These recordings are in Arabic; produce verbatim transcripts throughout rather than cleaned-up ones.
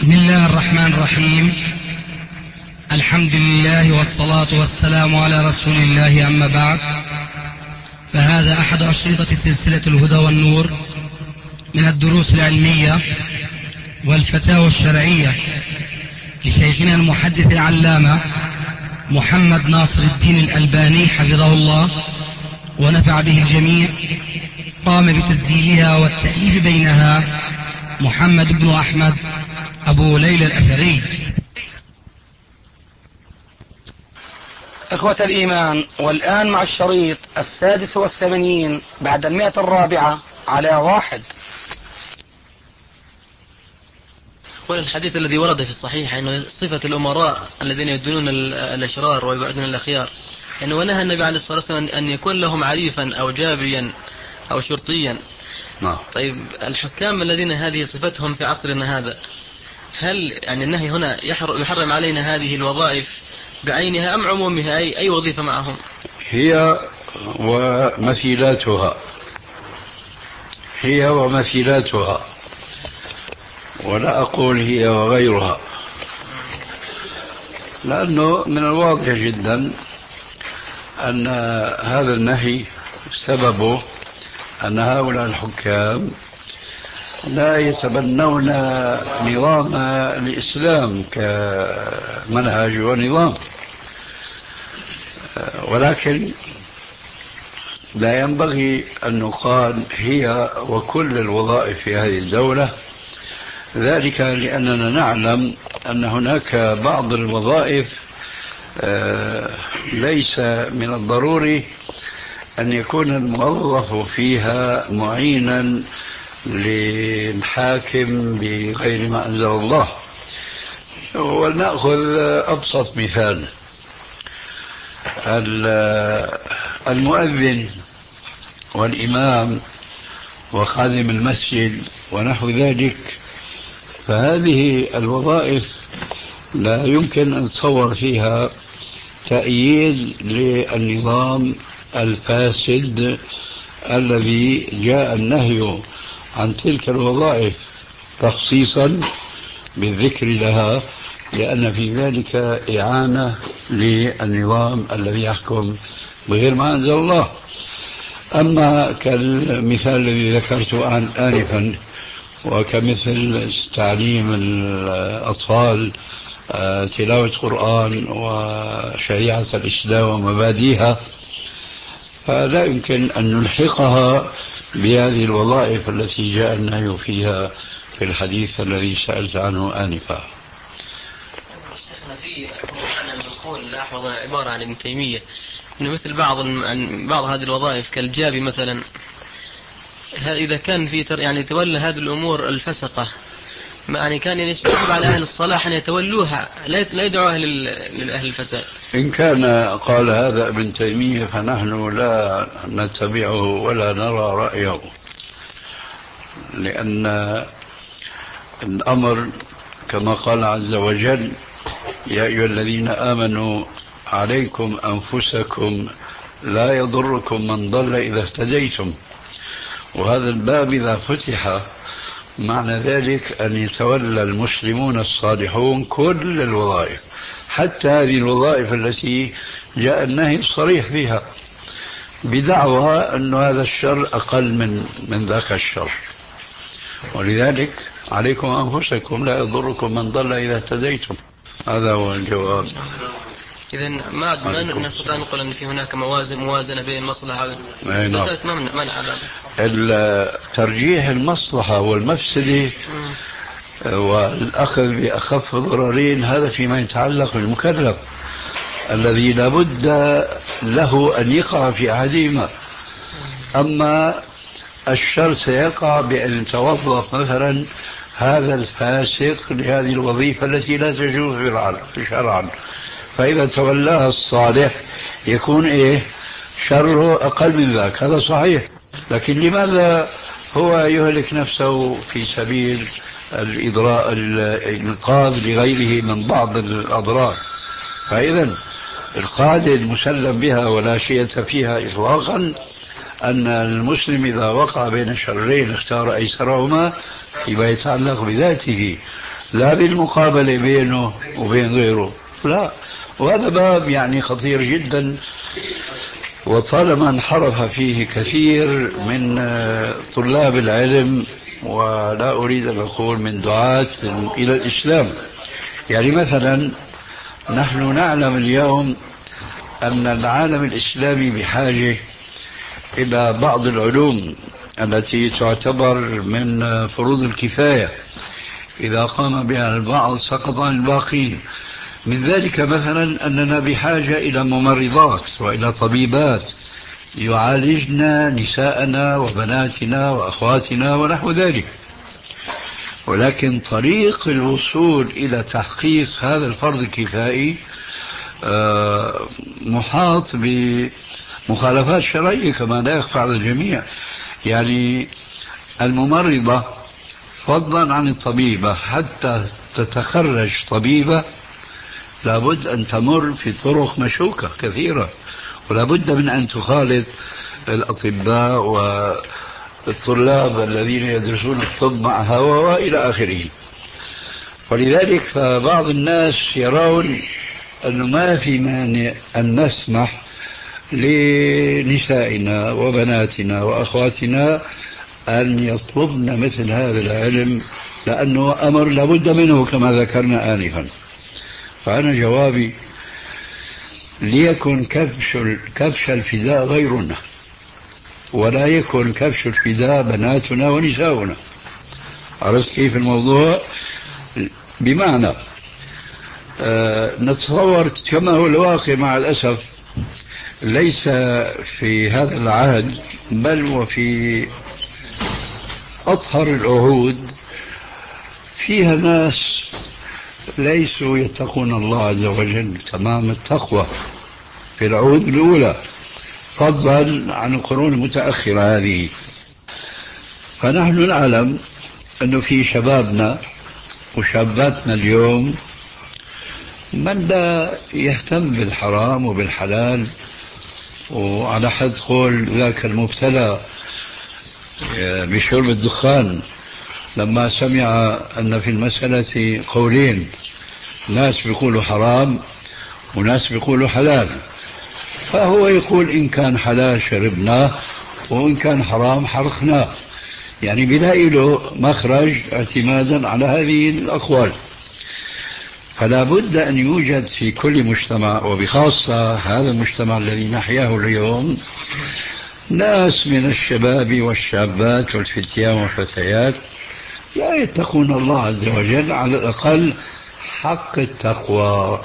بسم الله الرحمن الرحيم. الحمد لله والصلاة والسلام على رسول الله، أما بعد، فهذا أحد أشرطة سلسلة الهدى والنور من الدروس العلمية والفتاوى الشرعية لشيخنا المحدث العلامة محمد ناصر الدين الألباني حفظه الله ونفع به الجميع. قام بتسجيلها والتأليف بينها محمد بن أحمد أبو ليلى الأثري. إخوة الإيمان، والآن مع الشريط السادس والثمانين بعد المئة الرابعة على واحد. والحديث الذي ورد في الصحيح أنه صفة الأمراء الذين يدونون الأشرار ويبعدون الأخيار، أنه نهى النبي عليه الصلاة والسلام أن يكون لهم عريفا أو جابريا أو شرطيا. نعم. طيب الحكام الذين هذه صفتهم في عصرنا هذا، هل يعني النهي هنا يحرم علينا هذه الوظائف بعينها أم عمومها؟ أي, أي وظيفة معهم؟ هي ومثيلاتها هي ومثيلاتها ولا أقول هي وغيرها، لأنه من الواضح جدا أن هذا النهي سببه أن هؤلاء الحكام لا يتبنون نظام الإسلام كمنهج ونظام، ولكن لا ينبغي أن نقال هي وكل الوظائف في هذه الدولة، ذلك لأننا نعلم أن هناك بعض الوظائف ليس من الضروري أن يكون الموظف فيها معينا للحاكم بغير ما أنزل الله. ولنأخذ أبسط مثال، المؤذن والإمام وخادم المسجد ونحو ذلك، فهذه الوظائف لا يمكن أن تصور فيها تأييد للنظام الفاسد الذي جاء النهي عن تلك الوظائف تخصيصا بالذكر لها، لأن في ذلك إعانة للنظام الذي يحكم بغير ما أنزل الله. أما كالمثال الذي ذكرته آنفا وكمثل تعليم الأطفال تلاوة قرآن وشريعة الإسلام ومبادئها، فلا يمكن أن نلحقها بهذه الوظائف التي جاء النهي فيها في الحديث الذي سألت عنه آنفا. في نقول لاحظ عبارة عن ابن تيمية إنه مثل بعض عن بعض هذه الوظائف كالجابي مثلا، إذا كان في يعني تولى هذه الأمور الفسقة، يعني كان يجب على أهل الصلاح أن يتولوها، لا يدعوها لأهل الفساد. إن كان قال هذا ابن تيمية فنحن لا نتبعه ولا نرى رأيه، لأن الأمر كما قال عز وجل: يا أيها الذين آمنوا عليكم أنفسكم لا يضركم من ضل إذا اهتديتم. وهذا الباب إذا فتح معنى ذلك أن يتولى المسلمون الصالحون كل الوظائف، حتى هذه الوظائف التي جاء النهي الصريح فيها، بدعوى أن هذا الشر أقل من من ذاك الشر. ولذلك عليكم أنفسكم لا يضركم من ضل إذا اهتديتم. هذا هو الجواب. إذا ما ما نستطيع أن نقول أن في هناك موازن موازنة بين المصلحة والمفسدة. ترجيح المصلحة والمفسدة والأخذ بأخف ضررين، هذا فيما يتعلق بالمكلف الذي لابد له أن يقع في أحدهما. أما الشر سيقع بأن يتوظف مثلا هذا الفاسق لهذه الوظيفة التي لا تجوز شرعا، فإذا تولاها الصالح يكون إيه شره أقل من ذاك. هذا صحيح، لكن لماذا هو يهلك نفسه في سبيل الإضراء الإنقاذ لغيره من بعض الأضرار؟ فإذا القاعدة المسلم بها ولا شيء فيها إطلاقا أن المسلم إذا وقع بين شرين اختار أيسرهما فيما يتعلق بذاته، لا بالمقابلة بينه وبين غيره، لا. وهذا باب يعني خطير جدا، وطالما انحرف فيه كثير من طلاب العلم، ولا أريد أن أقول من دعاة إلى الإسلام. يعني مثلا نحن نعلم اليوم أن العالم الإسلامي بحاجة إلى بعض العلوم التي تعتبر من فروض الكفاية، إذا قام بها البعض سقط عن الباقين. من ذلك مثلا أننا بحاجة إلى ممرضات وإلى طبيبات يعالجن نساءنا وبناتنا وأخواتنا ونحو ذلك. ولكن طريق الوصول إلى تحقيق هذا الفرض الكفائي محاط بمخالفات شرعية كما لا يخفى على الجميع. يعني الممرضة فضلا عن الطبيبة حتى تتخرج طبيبة لابد أن تمر في طرق مشوكة كثيرة، ولابد من أن تخالط الأطباء والطلاب الذين يدرسون الطب معها وإلى آخره. ولذلك فبعض الناس يرون أنه ما في مانع أن نسمح لنسائنا وبناتنا وأخواتنا أن يطلبن مثل هذا العلم، لأنه أمر لابد منه كما ذكرنا آنفا. فأنا جوابي ليكن كبش كبش الفداء غيرنا، ولا يكن كبش الفداء بناتنا ونساؤنا. عرفت كيف الموضوع؟ بمعنى آه نتصور كما هو الواقع مع الأسف، ليس في هذا العهد بل وفي أطهر العهود فيها ناس ليسوا يتقون الله عز وجل تمام التقوى في العهود الأولى، فضلا عن القرون المتأخرة هذه. فنحن نعلم أنه في شبابنا وشاباتنا اليوم من لا يهتم بالحرام وبالحلال، وعلى حد قول ذاك المبتلى بشرب الدخان لما سمع أن في المسألة قولين، ناس بيقولوا حرام وناس بيقولوا حلال، فهو يقول إن كان حلال شربناه وإن كان حرام حرقناه، يعني بلاقي له مخرج اعتمادا على هذه الأقوال. فلا بد أن يوجد في كل مجتمع، وبخاصة هذا المجتمع الذي نحياه اليوم، ناس من الشباب والشابات والفتيان والفتيات لا يتقون الله عز وجل على الأقل حق التقوى.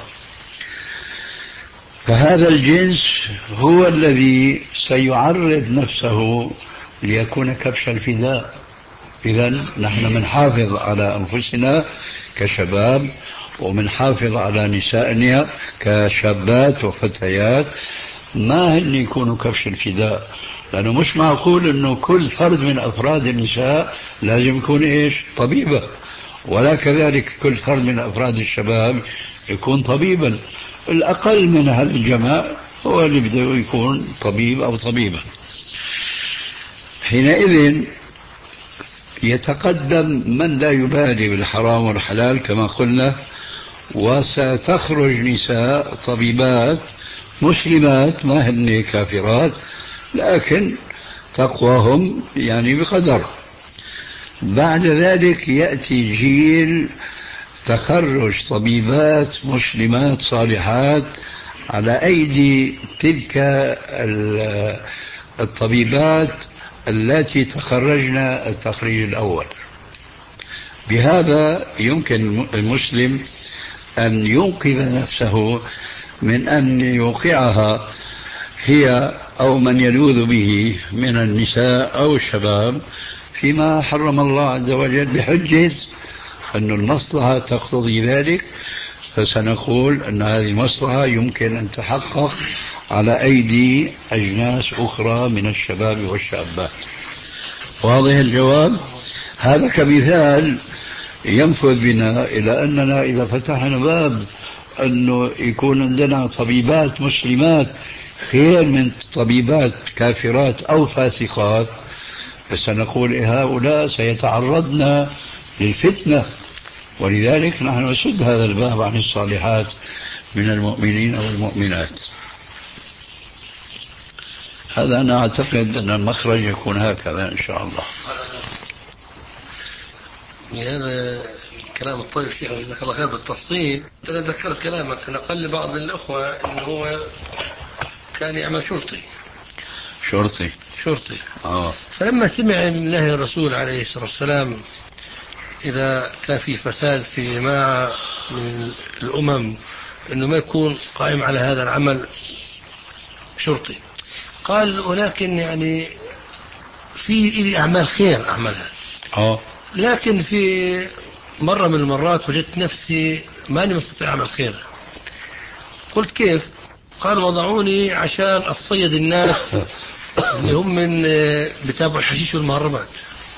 فهذا الجنس هو الذي سيعرض نفسه ليكون كبش الفداء. إذن نحن منحافظ على أنفسنا كشباب، ومنحافظ على نسائنا كشابات وفتيات، ما هن يكونوا كبش الفداء، لأنه مش معقول أنه كل فرد من أفراد النساء لازم يكون إيش طبيبة، ولا كذلك كل فرد من أفراد الشباب يكون طبيبا. الأقل من هذا الجماع هو اللي بده يكون طبيب أو طبيبة. حينئذ يتقدم من لا يبالي بالحرام والحلال كما قلنا، وستخرج نساء طبيبات مسلمات ما هن كافرات، لكن تقواهم يعني بقدر. بعد ذلك يأتي جيل تخرج طبيبات مسلمات صالحات على أيدي تلك الطبيبات التي تخرجن التخريج الأول. بهذا يمكن المسلم أن ينقذ نفسه من أن يوقعها هي أو من يلوذ به من النساء أو الشباب فيما حرم الله عز وجل، بحجة أن المصلحة تقتضي ذلك، فسنقول أن هذه المصلحة يمكن أن تحقق على أيدي أجناس أخرى من الشباب والشابات. واضح الجواب؟ هذا كمثال ينفذ بنا إلى أننا إذا فتحنا باب أنه يكون عندنا طبيبات مسلمات خير من طبيبات كافرات أو فاسقات، فسنقول هؤلاء سيتعرضن للفتنة ولذلك نحن نسد هذا الباب عن الصالحات من المؤمنين والمؤمنات. هذا أنا أعتقد أن المخرج يكون هكذا إن شاء الله. هذا كلام الطيب شيخ جزاك الله خير بالتفصيل. أنا ذكرت كلامك نقل بعض الأخوة أنه هو كان يعمل شرطي شرطي شرطي آه. فلما سمع من الله الرسول عليه الصلاة والسلام إذا كان في فساد في جماعة من الأمم أنه ما يكون قائم على هذا العمل شرطي، قال ولكن يعني في إلي أعمال خير أعملها آه. لكن في مرة من المرات وجدت نفسي ماني مستطيع أعمل خير. قلت كيف؟ قال وضعوني عشان أتصيد الناس اللي هم من بتابع الحشيش والمهربات.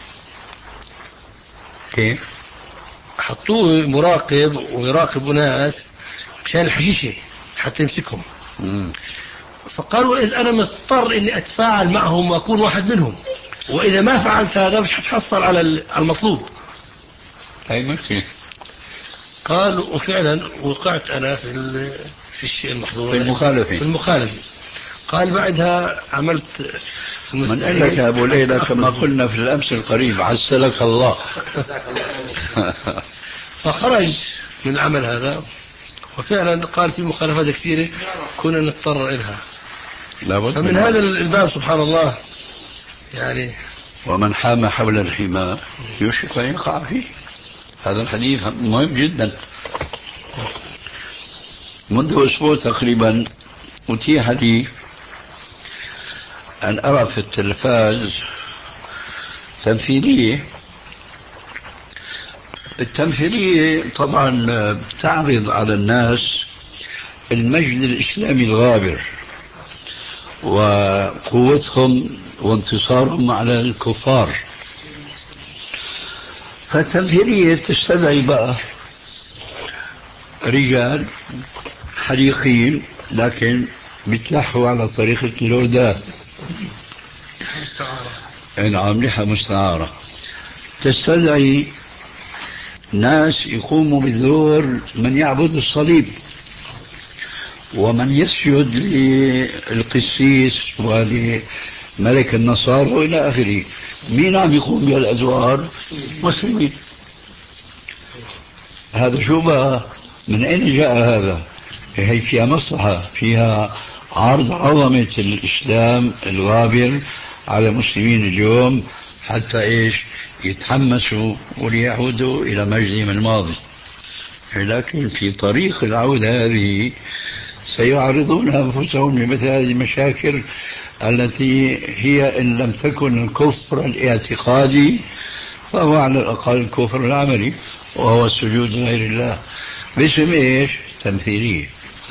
كيف؟ حطوه مراقب ويراقب ناس مشان الحشيشة حتى يمسكهم. مم. فقالوا إذا أنا مضطر إني أتفاعل معهم وأكون واحد منهم، وإذا ما فعلت هذا مش هتحصل على المطلوب. هاي مشكلة. قال وفعلا وقعت أنا في في الشيء المحظور في المخالفة في المخالفة. قال بعدها عملت من قال لك يا أبو ليلى كما قلنا في الأمس القريب عسلك الله. فخرج من العمل هذا، وفعلا قال في مخالفات كثيرة كنا نضطر إلها. فمن هذا الباب سبحان الله يعني ومن حام حول الحمى يوشك أن يقع فيه. هذا الحديث مهم جدا. منذ أسبوع تقريبا أتيح لي أن أرى في التلفاز تمثيلية. التمثيلية طبعا تعرض على الناس المجد الإسلامي الغابر وقوتهم وانتصارهم على الكفار. فالتمثيلية تستدعي بقى رجال حريقين لكن بيتلحوا على طريقة اللوردات. نعم لحى مستعارة. تستدعي ناس يقوموا بدور من يعبد الصليب ومن يسجد للقسيس ولملك النصارى وإلى آخره. مين عم يقوم بهالأدوار؟ مسلمين. هذا شو بقى؟ من أين جاء هذا؟ هي فيها مصلحة، فيها عرض عظمة الإسلام الغابر على المسلمين اليوم حتى إيش يتحمسوا وليعودوا إلى مجدهم الماضي. لكن في طريق العودة هذه سيعرضون أنفسهم لمثل هذه المشاكل التي هي إن لم تكن الكفر الاعتقادي فهو على الأقل الكفر العملي، وهو السجود لغير الله باسم إيش؟ تمثيلية.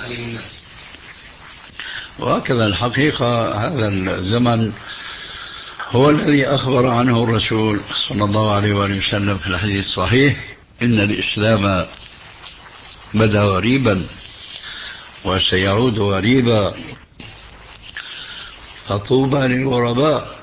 وهكذا الحقيقة هذا الزمن هو الذي أخبر عنه الرسول صلى الله عليه وآله وسلم في الحديث الصحيح: إن الإسلام بدأ غريبا وسيعود غريبا فطوبى للغرباء.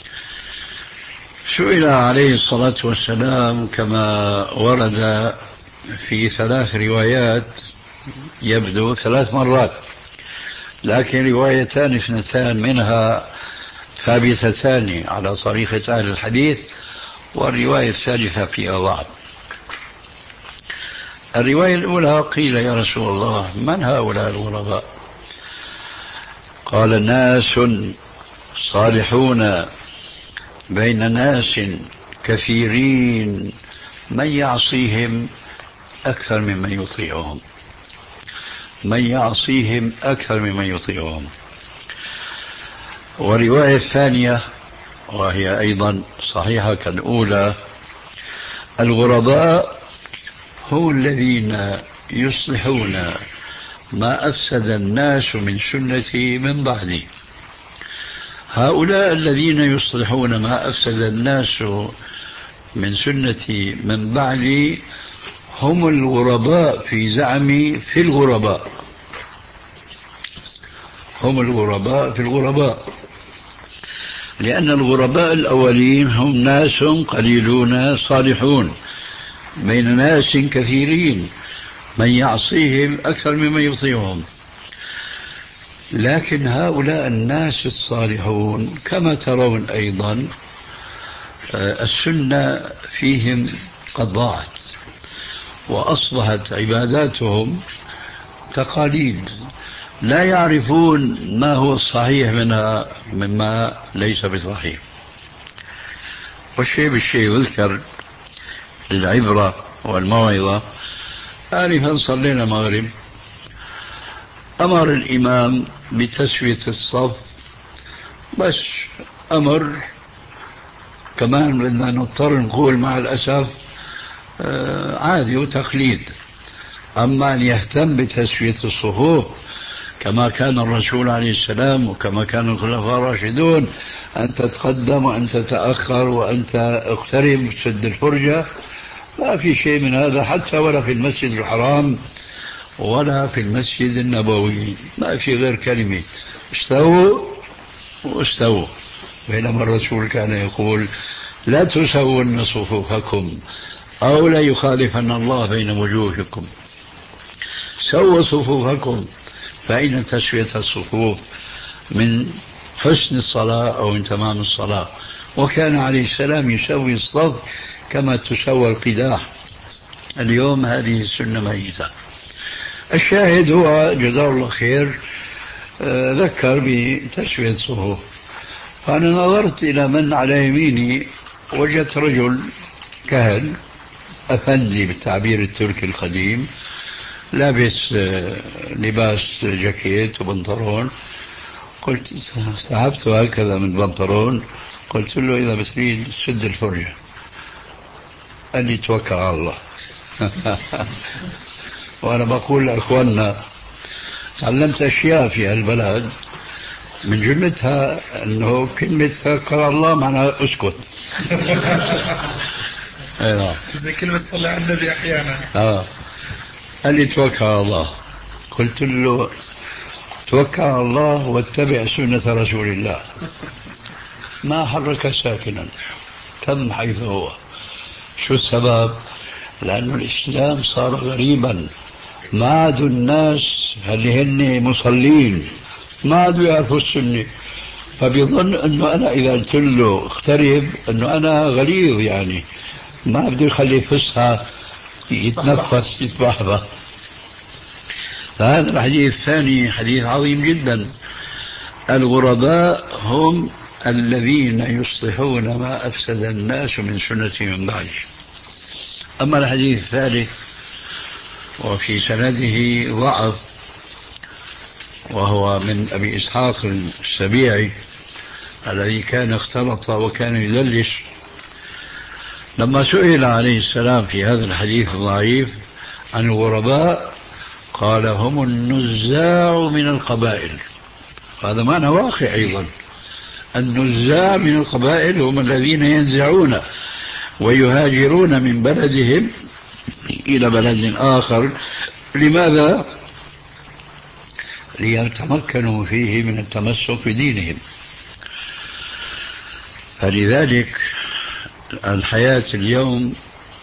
سئل عليه الصلاة والسلام كما ورد في ثلاث روايات، يبدو ثلاث مرات، لكن روايتان اثنتان منها ثابتتان على طريقة أهل الحديث، والرواية الثالثة فيها ضعف. الرواية الأولى قيل: يا رسول الله من هؤلاء الغرباء؟ قال: ناس صالحون بين ناس كثيرين من يعصيهم أكثر ممن يطيعهم، من يعصيهم أكثر ممن يطيعهم. والرواية الثانية وهي أيضا صحيحة كالأولى: الغرباء هم الذين يصلحون ما أفسد الناس من سنتي من بعدي. هؤلاء الذين يصلحون ما أفسد الناس من سنتي من بعدي هم الغرباء في زعمي في الغرباء، هم الغرباء في الغرباء، لأن الغرباء الأولين هم ناس قليلون صالحون بين ناس كثيرين من يعصيهم أكثر ممن يطيعهم. لكن هؤلاء الناس الصالحون كما ترون أيضا السنة فيهم قد ضاعت، وأصبحت عباداتهم تقاليد، لا يعرفون ما هو الصحيح منها مما ليس بصحيح. والشيء بالشيء يذكر للعبرة والموعظة. آنفا صلينا المغرب، أمر الإمام بتسوية الصف، بس أمر كمان بدنا نضطر نقول مع الأسف عادي وتقليد. أما أن يهتم بتسوية الصفوف كما كان الرسول عليه السلام وكما كان الخلفاء الراشدون، أن تتقدم وأن تتأخر وأن تقترب سد الفرجة، ما في شيء من هذا، حتى ولا في المسجد الحرام ولا في المسجد النبوي، ما في غير كلمة استووا واستووا. بينما الرسول كان يقول لا تسوون صفوفكم أو لا يخالفن الله بين وجوهكم، سووا صفوفكم، فإن تسوية الصفوف من حسن الصلاة أو من تمام الصلاة. وكان عليه السلام يسوي الصف كما تسوى القداح. اليوم هذه السنة ميتة. الشاهد هو جزاه الله خير ذكر بتسوية الصفوف. فأنا نظرت إلى من على يميني، وجدت رجل كهل أفندي بالتعبير التركي القديم، لابس لباس جاكيت وبنطلون. قلت سحبت هكذا من بنطلون، قلت له إذا بتريد سد الفرجة. قال لي توكل على الله. وأنا بقول لأخواننا تعلمت أشياء في هالبلد، من جملتها أنه كلمة توكل على الله معناها أسكت. زي كلمة صلى على النبي أحيانا. آه. قال لي توكل على الله. قلت له توكل على الله واتبع سنة رسول الله. ما حرك ساكنا، تم حيث هو. شو السبب؟ لأن الإسلام صار غريبا، ما عادوا الناس اللي هن مصلين ما عادوا يعرفوا السنة، فبيظن أنه أنا إذا قلت له اقترب أنه أنا غليظ، يعني ما بدي يخلي فسها يتنفس يتبحبح. فهذا الحديث الثاني حديث عظيم جدا. الغرباء هم الذين يصلحون ما أفسد الناس من سنة من بعده. أما الحديث الثالث وفي سنده ضعف، وهو من أبي إسحاق السبيعي الذي كان اختلط وكان يدلس. لما سئل عليه السلام في هذا الحديث الضعيف عن الغرباء قال هم النزاع من القبائل. هذا معنى واقع أيضا. النزاع من القبائل هم الذين ينزعون ويهاجرون من بلدهم إلى بلد آخر. لماذا؟ ليتمكنوا فيه من التمسك بدينهم. فلذلك الحياة اليوم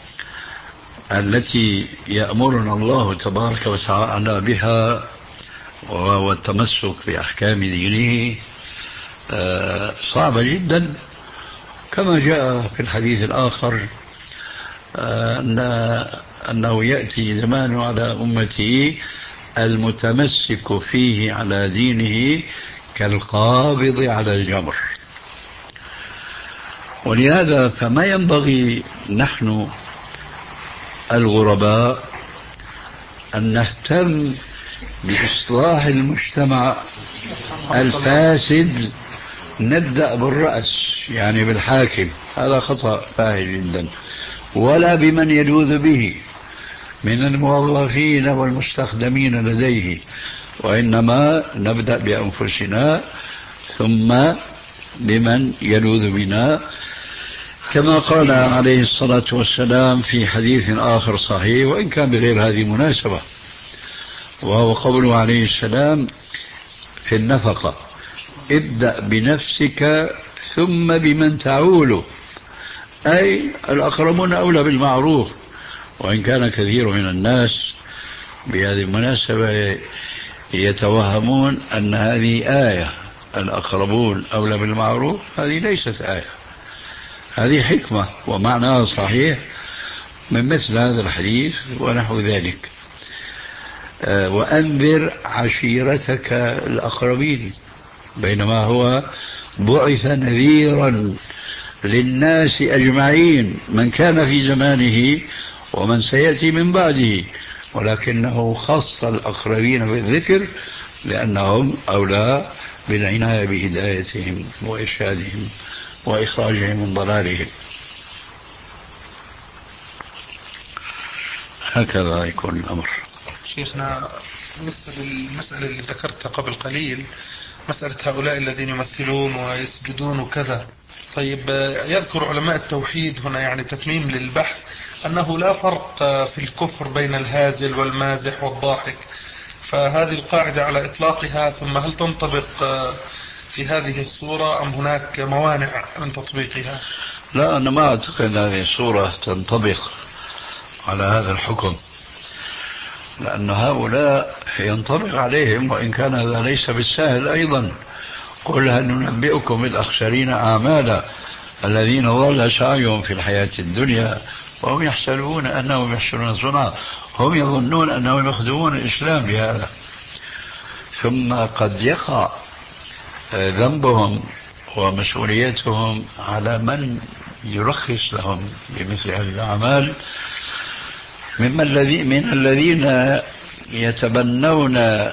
التي يأمرنا الله تبارك وتعالى بها والتمسك بأحكام دينه صعبة جدا، كما جاء في الحديث الآخر أن أنه يأتي زمان على أمته المتمسك فيه على دينه كالقابض على الجمر. ولهذا فما ينبغي نحن الغرباء أن نهتم بإصلاح المجتمع الفاسد، نبدأ بالرأس يعني بالحاكم، هذا خطأ فاحش جدا، ولا بمن يلوذ به من الموظفين والمستخدمين لديه، وإنما نبدأ بأنفسنا ثم بمن يلوذ بنا، كما قال عليه الصلاة والسلام في حديث آخر صحيح وإن كان بغير هذه المناسبة، وهو قوله عليه السلام في النفقة: ابدأ بنفسك ثم بمن تعول، أي الأقربون أولى بالمعروف، وإن كان كثير من الناس بهذه المناسبة يتوهمون أن هذه آية، الأقربون أولى بالمعروف، هذه ليست آية، هذه حكمة ومعناها صحيح من مثل هذا الحديث ونحو ذلك. وأنذر عشيرتك الأقربين، بينما هو بعث نذيرا للناس أجمعين، من كان في زمانه ومن سيأتي من بعده، ولكنه خص الأقربين بالذكر لأنهم أولى بالعناية بهدايتهم وإرشادهم وإخراجهم من ضلالهم. هكذا يكون الأمر. شيخنا، مثل المسألة اللي ذكرتها قبل قليل، مسألة هؤلاء الذين يمثلون ويسجدون وكذا، طيب يذكر علماء التوحيد هنا يعني تتميم للبحث أنه لا فرق في الكفر بين الهازل والمازح والضاحك، فهذه القاعدة على إطلاقها، ثم هل تنطبق في هذه الصورة أم هناك موانع من تطبيقها؟ لا، أنا ما أعتقد هذه الصورة تنطبق على هذا الحكم، لأن هؤلاء ينطبق عليهم، وإن كان هذا ليس بالسهل أيضا. قل هل ننبئكم بالأخسرين أعمالا الذين ضل سعيهم في الحياة الدنيا وهم يحسبون أنهم يحسنون صنعا، هم يظنون أنهم يخدمون الإسلام بهذا. ثم قد يقع ذنبهم ومسؤوليتهم على من يرخص لهم بمثل هذه الأعمال، مما الذي من الذين يتبنون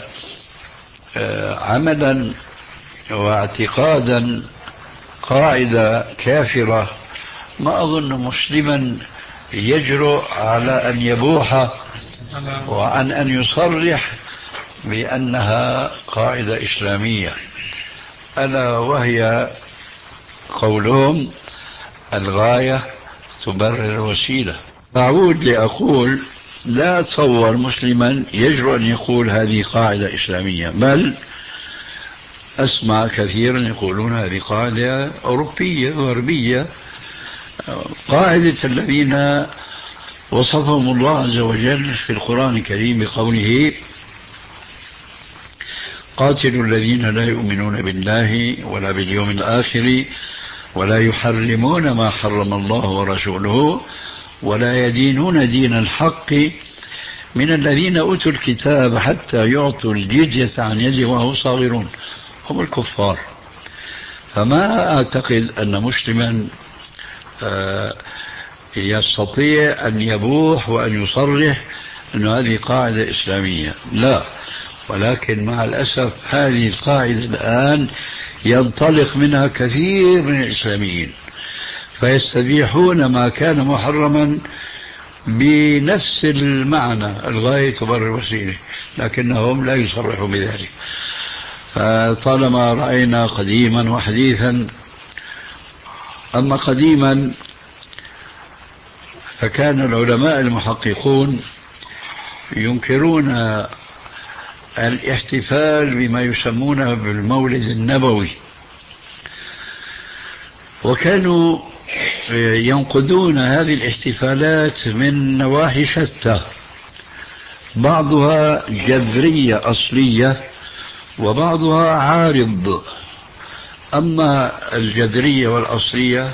عملا واعتقادا قاعدة كافرة. ما أظن مسلما يجرؤ على أن يبوح وعن أن يصرح بأنها قاعدة إسلامية، ألا وهي قولهم الغاية تبرر الوسيلة. أعود لأقول لا أتصور مسلما يجرؤ أن يقول هذه قاعدة إسلامية، بل أسمع كثيرا يقولون هذه قاعدة أوروبية غربية، قاعدة الذين وصفهم الله عز وجل في القرآن الكريم بقوله قاتلوا الذين لا يؤمنون بالله ولا باليوم الآخر ولا يحرمون ما حرم الله ورسوله ولا يدينون دين الحق من الذين أوتوا الكتاب حتى يعطوا الجزية عن يد وهم صاغرون، هم الكفار. فما أعتقد أن مسلما يستطيع أن يبوح وأن يصرح أن هذه قاعدة إسلامية، لا. ولكن مع الأسف هذه القاعدة الآن ينطلق منها كثير من الإسلاميين، فيستبيحون ما كان محرما بنفس المعنى، الغاية تبرر الوسيلة، لكنهم لا يصرحوا بذلك. فطالما رأينا قديما وحديثا، أما قديما فكان العلماء المحققون ينكرون الاحتفال بما يسمونه بالمولد النبوي، وكانوا ينقدون هذه الاحتفالات من نواحي شتى، بعضها جذرية أصلية وبعضها عارض. أما الجذرية والأصلية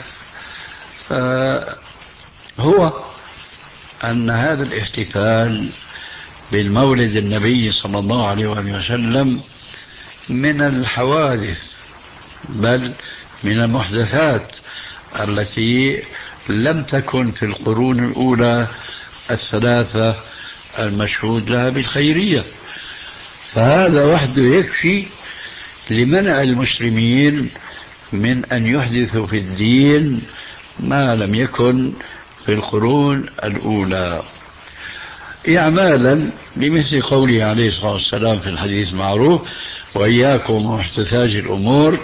هو أن هذا الاحتفال بالمولد النبي صلى الله عليه وسلم من الحوادث، بل من المحدثات التي لم تكن في القرون الأولى الثلاثة المشهود لها بالخيرية. فهذا وحده يكفي لمنع المسلمين من أن يحدثوا في الدين ما لم يكن في القرون الأولى، إعمالا بمثل قوله عليه الصلاة والسلام في الحديث المعروف وإياكم محدثات الأمور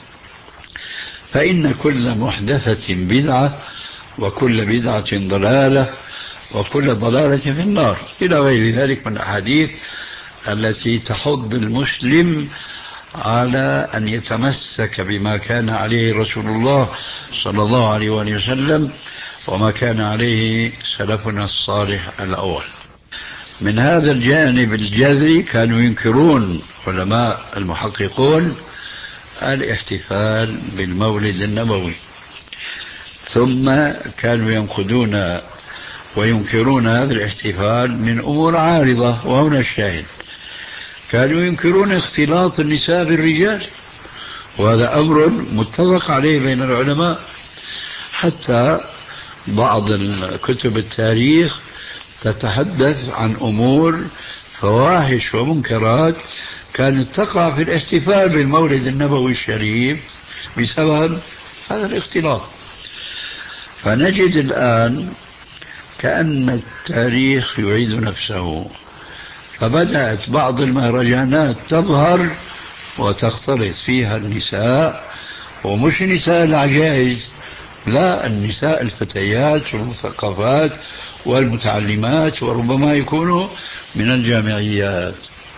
فإن كل محدثة بدعة وكل بدعة ضلالة وكل ضلالة في النار، إلى غير ذلك من الأحاديث التي تحض المسلم على أن يتمسك بما كان عليه رسول الله صلى الله عليه وسلم وما كان عليه سلفنا الصالح الأول. من هذا الجانب الجذري كانوا ينكرون علماء المحققون الاحتفال بالمولد النبوي، ثم كانوا ينقدون وينكرون هذا الاحتفال من أمور عارضة. وهنا الشاهد، كانوا ينكرون اختلاط النساء بالرجال، وهذا أمر متفق عليه بين العلماء، حتى بعض كتب التاريخ تتحدث عن أمور فواحش ومنكرات كانت تقع في الاحتفال بالمولد النبوي الشريف بسبب هذا الاختلاط. فنجد الآن كأن التاريخ يعيد نفسه، فبدأت بعض المهرجانات تظهر وتختلط فيها النساء، ومش نساء العجائز، لا، النساء الفتيات والمثقفات والمتعلمات، وربما يكونوا من الجامعيات.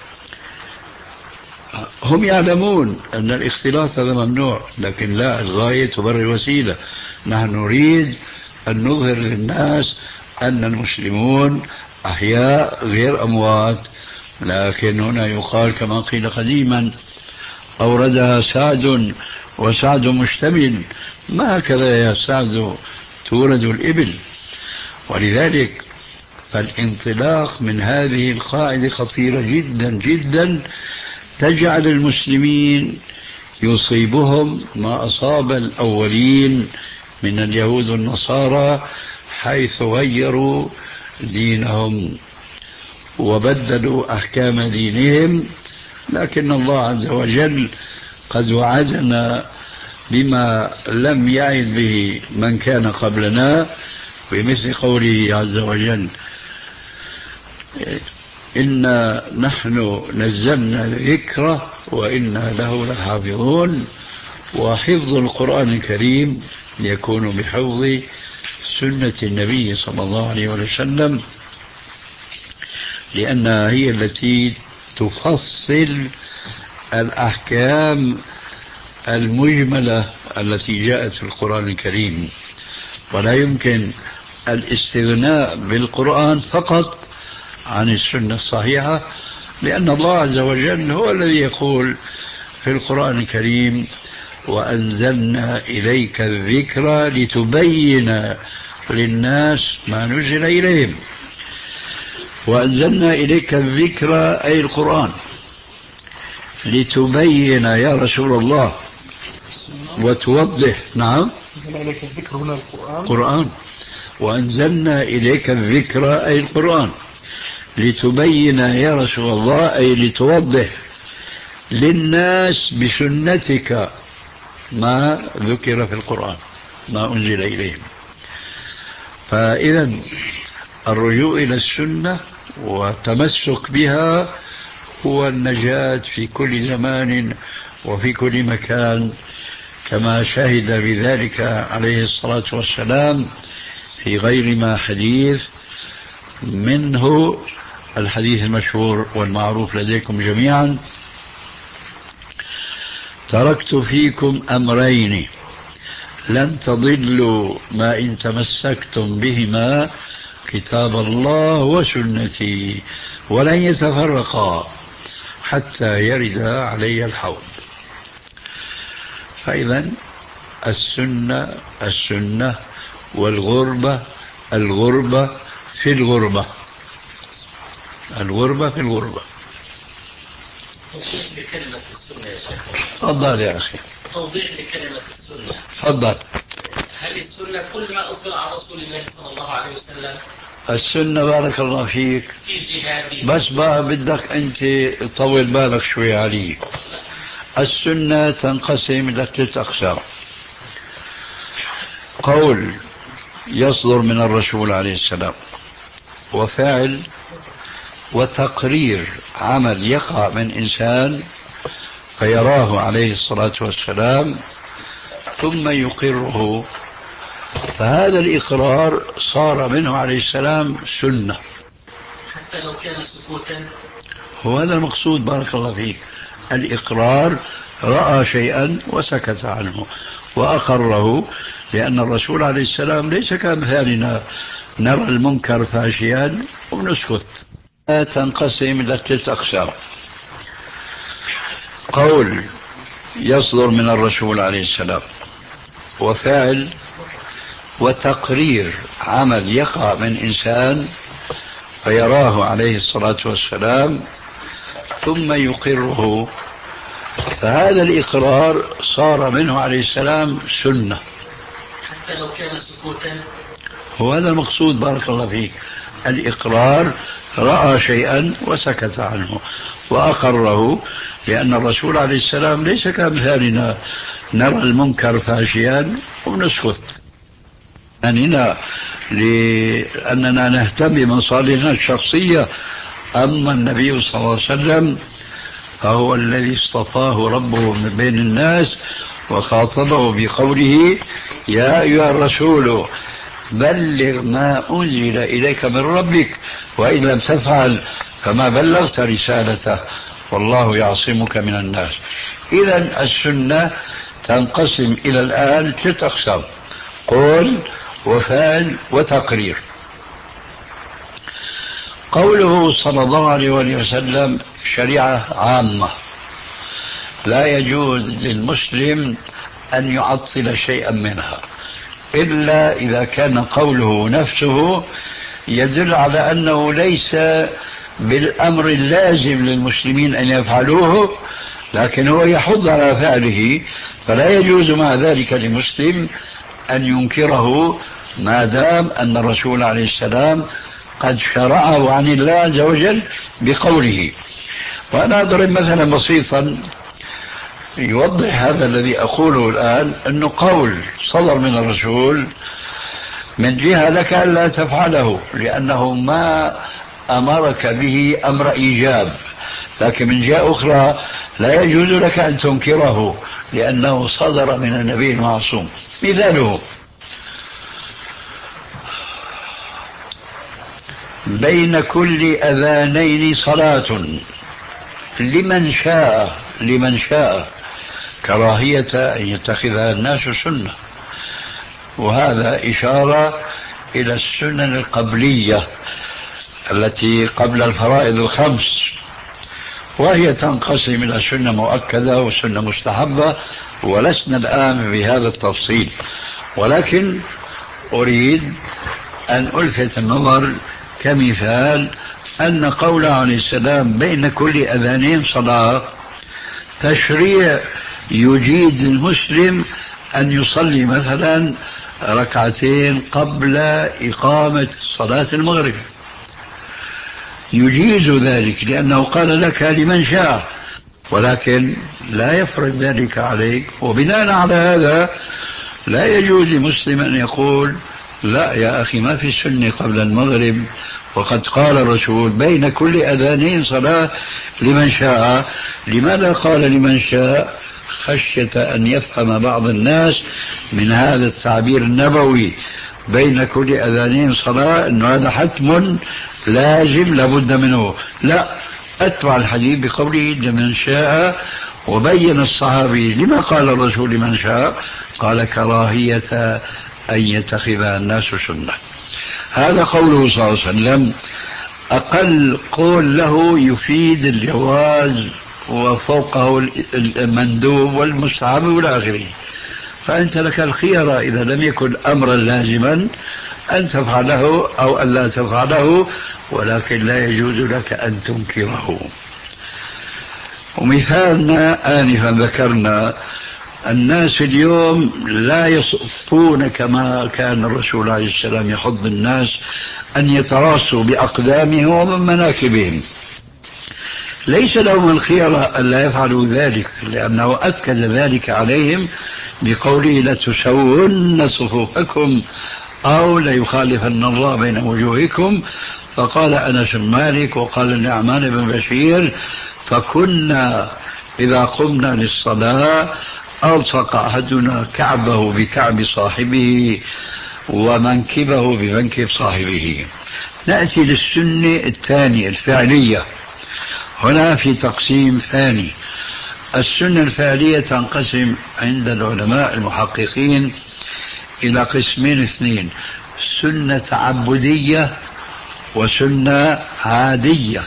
هم يعلمون أن الاختلاط هذا ممنوع، لكن لا، الغاية تبرر الوسيلة. نحن نريد أن نظهر للناس أن المسلمون أحياء غير أموات. لكن هنا يقال كما قيل قديما: أوردها سعد وسعد مشتمل، ما هكذا يا سعد تورد الإبل. ولذلك فالانطلاق من هذه القاعدة خطيرة جدا جدا، تجعل المسلمين يصيبهم ما أصاب الأولين من اليهود والنصارى، حيث غيروا دينهم وبدلوا أحكام دينهم. لكن الله عز وجل قد وعدنا بما لم يعد به من كان قبلنا، بمثل قوله عز وجل: إنا نحن نزلنا الذكر وإنا له لحافظون. وحفظ القرآن الكريم يكون بحفظ سنة النبي صلى الله عليه وسلم، لأنها هي التي تفصل الأحكام المجملة التي جاءت في القرآن الكريم. ولا يمكن الاستغناء بالقرآن فقط عن السنة الصحيحة، لأن الله عز وجل هو الذي يقول في القرآن الكريم: وأنزلنا إليك الذكر لتبين للناس ما نزل إليهم. وأنزلنا إليك الذكر أي القرآن لتبين يا رسول الله وتوضح. نعم، أنزلنا إليك الذكر هنا القرآن. قرآن. وأنزلنا إليك الذكر أي القرآن لتبين يا رسول الله أي لتوضح للناس بسنتك ما ذكر في القرآن، ما أنزل إليهم. فإذا الرجوع إلى السنة والتمسك بها هو النجاة في كل زمان وفي كل مكان، كما شهد بذلك عليه الصلاة والسلام في غير ما حديث، منه الحديث المشهور والمعروف لديكم جميعا: تركت فيكم أمرين لن تضلوا ما إن تمسكتم بهما، كتاب الله وسنتي، ولن يتفرقا حتى يرد علي الحوض. فإذا السنة السنة، والغربة الغربة في الغربة، الغربة في الغربة. توضيح لكلمة السنة يا شيخ. تفضل يا أخي. توضيح لكلمة السنة. تفضل. هل السنة كل ما أخبر عن رسول الله صلى الله عليه وسلم؟ السنة بارك الله فيك في جهاده. بس بقى بدك أنت تطول بالك شوي عليه. السنة تنقسم إلى ثلاث أقسام: قول يصدر من الرسول عليه السلام، وفعل، وتقرير عمل يقع من إنسان فيراه عليه الصلاة والسلام ثم يقره، فهذا الإقرار صار منه عليه السلام سنة حتى لو كان سكوتا. وهذا المقصود بارك الله فيك. الإقرار رأى شيئا وسكت عنه وأقره، لأن الرسول عليه السلام ليس كأمثالنا نرى المنكر فاشيا ونسكت. تنقسم إلى ثلاثة أقسام: قول يصدر من الرسول عليه السلام، وفعل، وتقرير عمل يقع من إنسان فيراه عليه الصلاة والسلام ثم يقره، فهذا الإقرار صار منه عليه السلام سنة حتى لو كان سكوتا. هو هذا المقصود، بارك الله فيك. الإقرار رأى شيئا وسكت عنه وأقره، لأن الرسول عليه السلام ليس كأمثالنا نرى المنكر فاشيا ونسكت، أننا لأننا نهتم بمصالحنا الشخصية. أما النبي صلى الله عليه وسلم فهو الذي اصطفاه ربه من بين الناس وخاطبه بقوله: يا أيها الرسول بلغ ما أنزل إليك من ربك وإن لم تفعل فما بلغت رسالته والله يعصمك من الناس. إذن السنة تنقسم إلى الآن ثلاثة أقسام: قول وفعل وتقرير. قوله صلى الله عليه وسلم شريعة عامة، لا يجوز للمسلم أن يعطل شيئا منها إلا إذا كان قوله نفسه يدل على أنه ليس بالأمر اللازم للمسلمين أن يفعلوه، لكن هو يحض على فعله، فلا يجوز مع ذلك لمسلم أن ينكره ما دام أن الرسول عليه السلام قد شرعه عن الله عز وجل بقوله. وأنا أضرب مثلا بسيطا يوضح هذا الذي أقوله الآن، أنه قول صدر من الرسول من جهة لك ألا تفعله لأنه ما أمرك به أمر إيجاب، لكن من جهة أخرى لا يجوز لك أن تنكره لأنه صدر من النبي المعصوم. مثاله: بين كل أذانين صلاة لمن شاء لمن شاء كراهية أن يتخذها الناس سنة، وهذا إشارة إلى السنن القبلية التي قبل الفرائض الخمس، وهي تنقسم إلى سنة مؤكدة وسنة مستحبة، ولسنا الآن بهذا التفصيل، ولكن أريد أن ألفت النظر كمثال أن قوله عليه السلام بين كل أذانين صلاة تشريع يجيد المسلم أن يصلي مثلا ركعتين قبل إقامة صلاة المغرب، يجيز ذلك لأنه قال لك لمن شاء، ولكن لا يفرض ذلك عليك. وبناء على هذا لا يجوز لمسلم أن يقول لا يا أخي ما في سنة قبل المغرب، وقد قال الرسول بين كل أذانين صلاة لمن شاء. لماذا قال لمن شاء؟ خشية أن يفهم بعض الناس من هذا التعبير النبوي بين كل أذانين صلاة أنه هذا حتم لازم لابد منه. لا، أتبع الحديث بقوله لمن شاء، وبين الصحابي لما قال الرسول لمن شاء، قال كراهية أن يتخذ الناس سنة. هذا قوله صلى الله عليه وسلم. أقل قول له يفيد الجواز وفوقه المندوب والمستحب والى آخره، فأنت لك الخيار إذا لم يكن أمرا لازما أن تفعله أو أن لا تفعله، ولكن لا يجوز لك أن تنكره. ومثالنا آنفا ذكرنا الناس اليوم لا يصفون كما كان الرسول عليه السلام يحض الناس أن يتراصوا بأقدامهم ومن مناكبهم. ليس لهم الخيار أن لا يفعلوا ذلك، لأنه أكد ذلك عليهم بقوله لتسون صفوفكم أو ليخالفن الله بين وجوهكم. فقال أنس بن مالك وقال النعمان بن بشير فكنا إذا قمنا للصلاة ألصق أحدنا كعبه بكعب صاحبه ومنكبه بمنكب صاحبه. نأتي للسنة الثانية الفعلية. هنا في تقسيم ثاني. السنة الفعلية تنقسم عند العلماء المحققين إلى قسمين اثنين: سنة تعبدية وسنة عادية.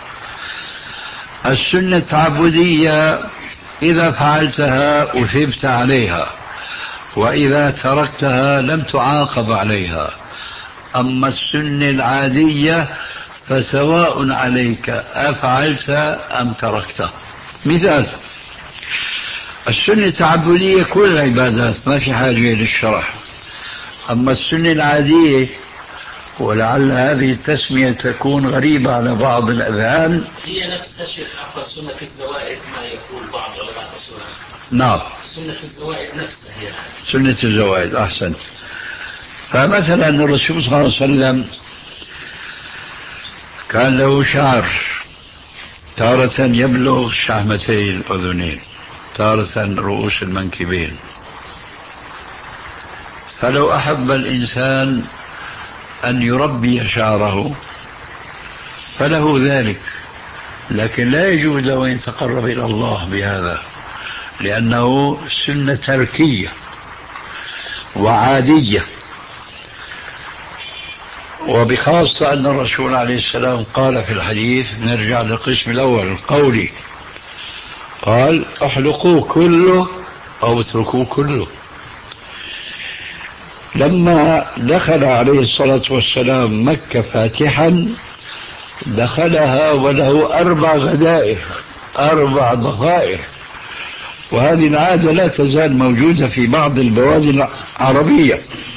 السنة التعبدية إذا فعلتها أثبت عليها، وإذا تركتها لم تعاقب عليها. أما السنة العادية فسواء عليك أفعلت أم تركته. مثال: السنة التعبدية كل العبادات ما في حاجة للشرح. أما السنة العادية، ولعل هذه التسمية تكون غريبة على بعض الأذهان، هي نفس الشيخ عفوا سنة الزوائد ما يقول بعض علماء الأصول. نعم، سنة الزوائد نفسها هي سنة الزوائد. أحسن. فمثلا الرسول صلى الله عليه وسلم كان له شعر تارة يبلغ شحمتي الأذنين، تارة رؤوس المنكبين. فلو أحب الإنسان أن يربي شعره فله ذلك، لكن لا يجوز له أن يتقرب إلى الله بهذا، لأنه سنة تركية وعادية. وبخاصة أن الرسول عليه السلام قال في الحديث، نرجع للقسم الأول القولي، قال: احلقوا كله أو اتركوا كله. لما دخل عليه الصلاة والسلام مكة فاتحا، دخلها وله أربع غدائر، أربع ضفائر، وهذه العادة لا تزال موجودة في بعض البوادي العربية.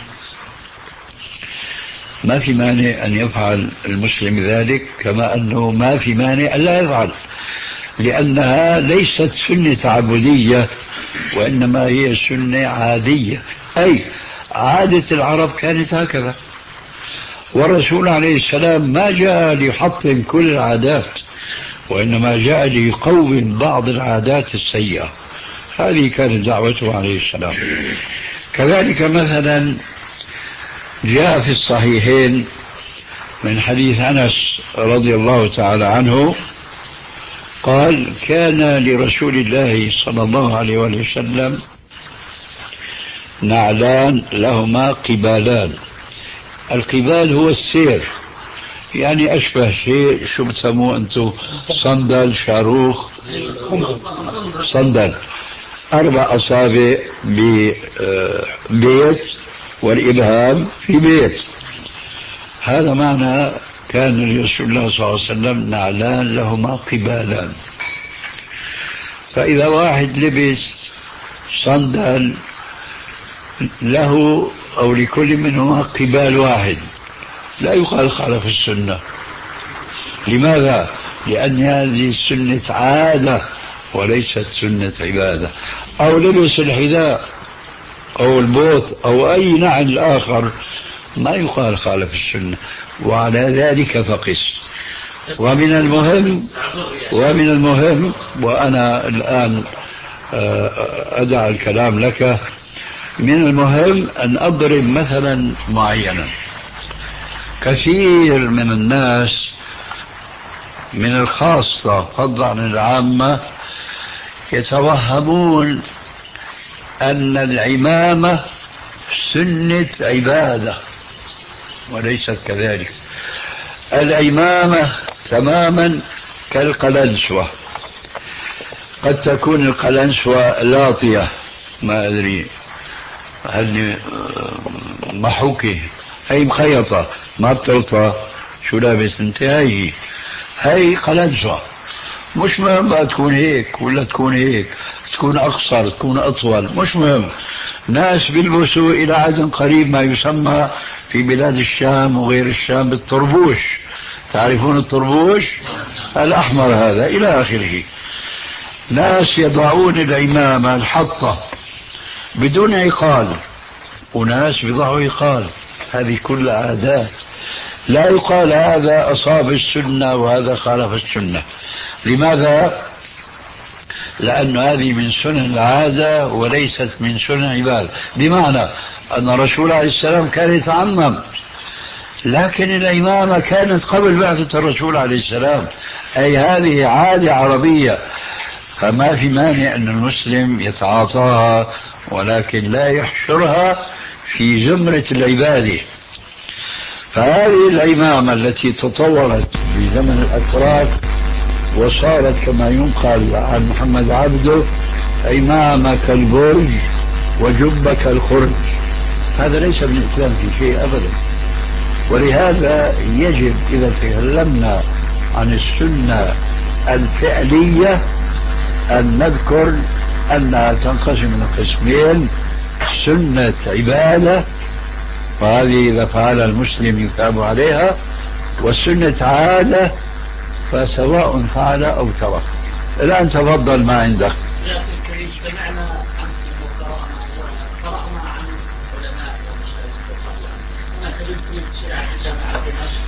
ما في مانع أن يفعل المسلم ذلك، كما أنه ما في مانع أن لا يفعل، لأنها ليست سنة تعبدية، وإنما هي سنة عادية، أي عادة العرب كانت هكذا. والرسول عليه السلام ما جاء ليحطم كل العادات، وإنما جاء ليقوم بعض العادات السيئة. هذه كانت دعوته عليه السلام. كذلك مثلا جاء في الصحيحين من حديث أنس رضي الله تعالى عنه قال: كان لرسول الله صلى الله عليه وسلم نعلان لهما قبالان. القبال هو السير، يعني أشبه شيء، شو بتسموه أنتم؟ صندل، شاروخ، صندل، أربع أصابع ببيت والإبهام في بيت. هذا معنى كان لرسول الله صلى الله عليه وسلم نعلان لهما قبالان. فإذا واحد لبس صندل له أو لكل منهما قبال واحد لا يقال خالف السنة. لماذا؟ لأن هذه سنة عادة وليست سنة عبادة. أو لبس الحذاء أو البوت أو أي نعل آخر ما يقال خالف السنة. وعلى ذلك فقس. ومن المهم ومن المهم وأنا الآن أدع الكلام لك، من المهم أن أضرب مثلا معينا. كثير من الناس من الخاصة فضلا عن العامة يتوهمون أن العمامة سنة عبادة، وليست كذلك. العمامة تماما كالقلنسوة. قد تكون القلنسوة لاطية، ما أدري هل محوكة، هي مخيطة ما بتلطى، شو لابس انت؟ هي هي قلنسوة. مش مهم بقى تكون هيك ولا تكون هيك، تكون أقصر تكون أطول، مش مهم. ناس بيلبسوا إلى عدن قريب ما يسمى في بلاد الشام وغير الشام بالطربوش. تعرفون الطربوش الأحمر هذا إلى آخره. ناس يضعون العمامة الحطة بدون عقال، وناس بيضعوا عقال. هذه كل عادات، لا يقال هذا أصاب السنة وهذا خالف السنة. لماذا؟ لأن هذه من سنن العادة وليست من سنن العبادة. بمعنى أن الرسول عليه السلام كان يتعمم، لكن العمامة كانت قبل بعثة الرسول عليه السلام، أي هذه عادة عربية، فما في مانع أن المسلم يتعاطاها، ولكن لا يحشرها في زمرة العبادة. فهذه العمامة التي تطورت في زمن الأتراك وصارت كما ينقل عن محمد عبده عمامة كالبرج وجبة كالخرج، هذا ليس من الإسلام في شيء أبدا. ولهذا يجب إذا تكلمنا عن السنة الفعلية أن نذكر أنها تنقسم من قسمين: سنة عبادة وهذه إذا فعلها المسلم يثاب عليها، وسنة عادة فسواء فعل أو ترك. الآن تفضل ما عندك. سمعنا عن وقرأنا عن علماء ومشايخ أنا خريج في شريعة جامعة دمشق،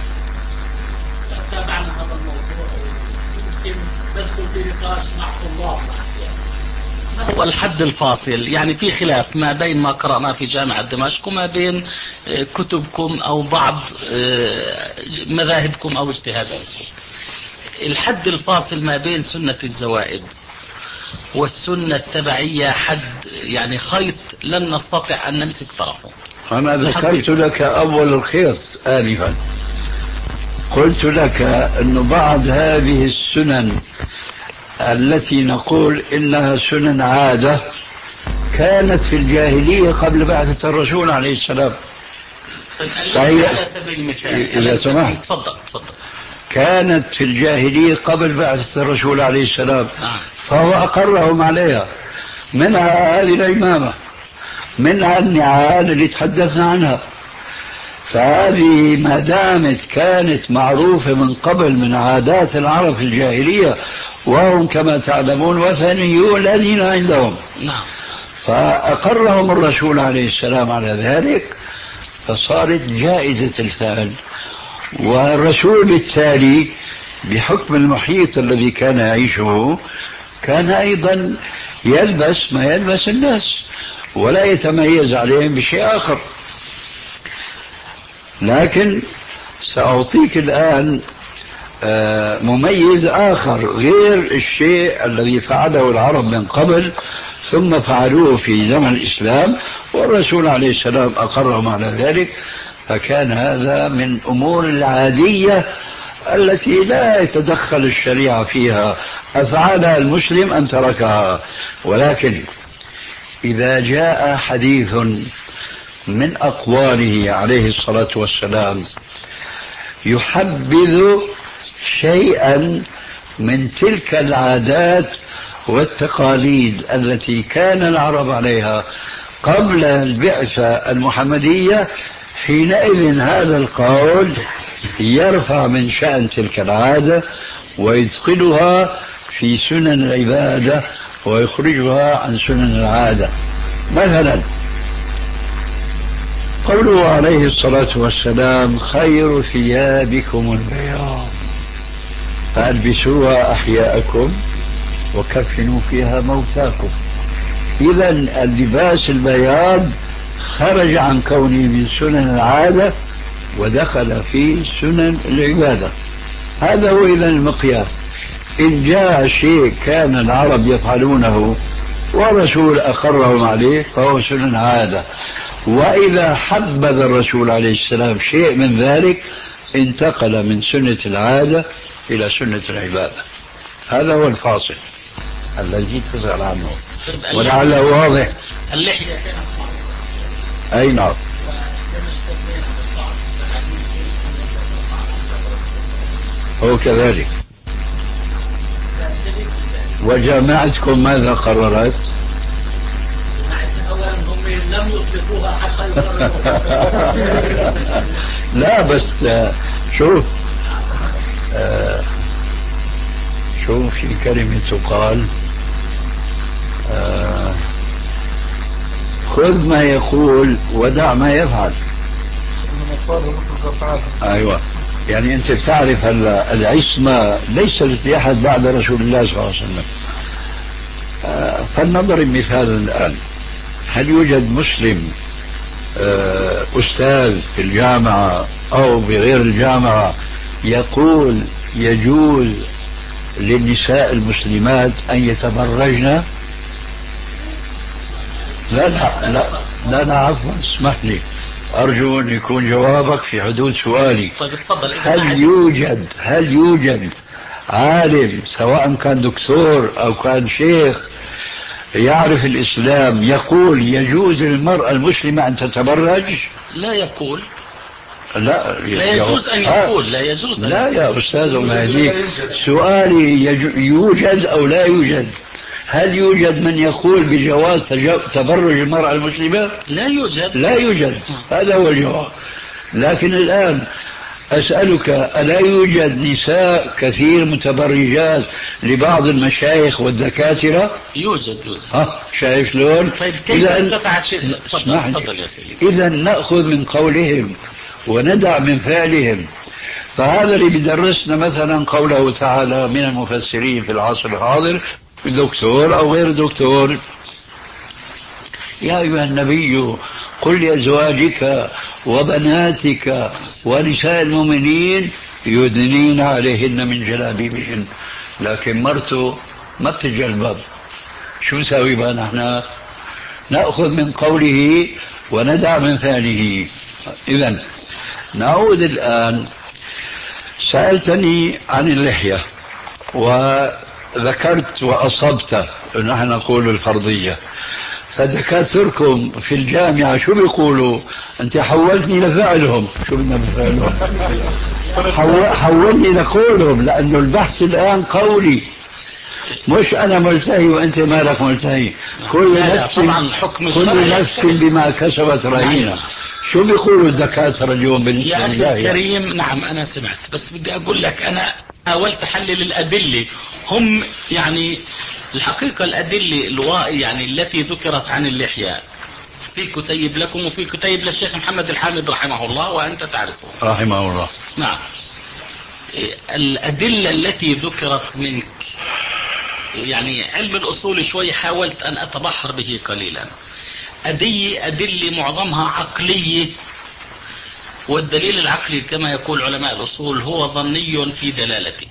تابعنا هذا الموضوع يمكن ندخل في نقاش مع طلاب. ما هو الحد الفاصل؟ يعني في خلاف ما بين ما قرأناه في جامعة دمشق وما بين كتبكم أو بعض مذاهبكم أو اجتهاداتكم. الحد الفاصل ما بين سنة الزوائد والسنة التبعية حد يعني خيط لن نستطيع أن نمسك طرفه. أنا ذكرت لك أول الخيط آنفا، قلت لك أن بعض هذه السنن التي نقول إنها سنن عادة كانت في الجاهلية قبل بعثة الرسول عليه السلام. فهي على سبيل المثال إذا سمحت تفضل تفضل كانت في الجاهلية قبل بعثة الرسول عليه السلام، نعم. فهو أقرهم عليها، منها هذه العمامة، منها النعال اللي تحدثنا عنها. فهذه ما دامت كانت معروفة من قبل من عادات العرب في الجاهلية، وهم كما تعلمون وثنيون الذين عندهم، نعم. فأقرهم الرسول عليه السلام على ذلك، فصارت جائزة الفعل. والرسول بالتالي بحكم المحيط الذي كان يعيشه كان أيضا يلبس ما يلبس الناس ولا يتميز عليهم بشيء آخر. لكن سأعطيك الآن مميز آخر غير الشيء الذي فعله العرب من قبل ثم فعلوه في زمن الإسلام والرسول عليه السلام أقرهم على ذلك. فكان هذا من أمور العادية التي لا يتدخل الشريعة فيها، أفعلها المسلم أم تركها. ولكن إذا جاء حديث من أقواله عليه الصلاة والسلام يحبذ شيئا من تلك العادات والتقاليد التي كان العرب عليها قبل البعثة المحمدية، حينئذ هذا القول يرفع من شأن تلك العادة ويدخلها في سنن العبادة ويخرجها عن سنن العادة. مثلا قوله عليه الصلاة والسلام: خير ثيابكم البياض فألبسوها أحياءكم وكفنوا فيها موتاكم. إذا اللباس البياض خرج عن كونه من سنن العادة ودخل في سنن العبادة. هذا هو إذا المقياس. إن جاء شيء كان العرب يفعلونه والرسول أقرهم عليه فهو سنن عادة، وإذا حبذ الرسول عليه السلام شيء من ذلك انتقل من سنة العادة إلى سنة العبادة. هذا هو الفاصل الذي تسأل عنه، ولعله واضح. اللحية كانت أي نعم. هو كذلك. وجامعتكم ماذا قررت؟ أولا هم لم يطلقوها حتى لا بس شوف شوف في كلمة تقال خذ ما يقول ودع ما يفعل. أيوة، يعني أنت تعرف العصمة ليست لأحد بعد رسول الله صلى الله عليه وسلم. فلنضرب مثالا الآن: هل يوجد مسلم أستاذ في الجامعة أو بغير الجامعة يقول يجوز للنساء المسلمات أن يتبرجن؟ لا لا لا لا لا عفوا اسمح لي، أرجو أن يكون جوابك في حدود سؤالي. طيب اتفضل. هل يوجد هل يوجد عالم سواء كان دكتور أو كان شيخ يعرف الإسلام يقول يجوز للمرأة المسلمة أن تتبرج؟ لا يقول. لا, لا يجوز أن يقول. لا يجوز أن لا يقول. يا أستاذ الله يهديك، سؤالي يوجد أو لا يوجد؟ هل يوجد من يقول بجواز تبرج المرأة المسلمة؟ لا يوجد. لا يوجد، هذا هو الجواب. لكن الآن أسألك، ألا يوجد نساء كثير متبرجات لبعض المشايخ والدكاترة؟ يوجد يوجد. ها شايف شلون؟ طيب كيف ارتفعت؟ تفضل تفضل يا سيدي. إذا نأخذ من قولهم وندع من فعلهم. فهذا اللي بدرسنا مثلا قوله تعالى من المفسرين في العصر الحاضر، دكتور أو غير دكتور: يا أيها النبي قل لأزواجك وبناتك ونساء المؤمنين يدنين عليهن من جلابيبهن. لكن مرته ما بتتجلبب، شو نساوي بقى نحن؟ نأخذ من قوله وندع من فعله. إذن نعود الآن. سألتني عن اللحية وذكرت وأصبت نحن نقول الفرضية، فدكاتركم في الجامعة شو بيقولوا؟ أنت حولتني لفعلهم. شو بدنا بفعلهم؟ حولني لقولهم، لأنه البحث الآن قولي، مش أنا ملتهي وأنت مالك ملتهي. كل نفس كل نفس بما كسبت رهينة. شو بيقولوا الدكاترة اليوم بالنسبة يا لله؟ أخي الكريم نعم أنا سمعت، بس بدي أقول لك أنا حاولت أحلل الأدلة. هم يعني الحقيقة الأدلة الواقع يعني التي ذكرت عن اللحية في كتيب لكم وفي كتيب للشيخ محمد الحامد رحمه الله وأنت تعرفه رحمه الله. نعم. الأدلة التي ذكرت منك يعني علم الأصول شوي حاولت أن أتبحر به قليلا. أدي أدلة معظمها عقلية، والدليل العقلي كما يقول علماء الأصول هو ظني في دلالته.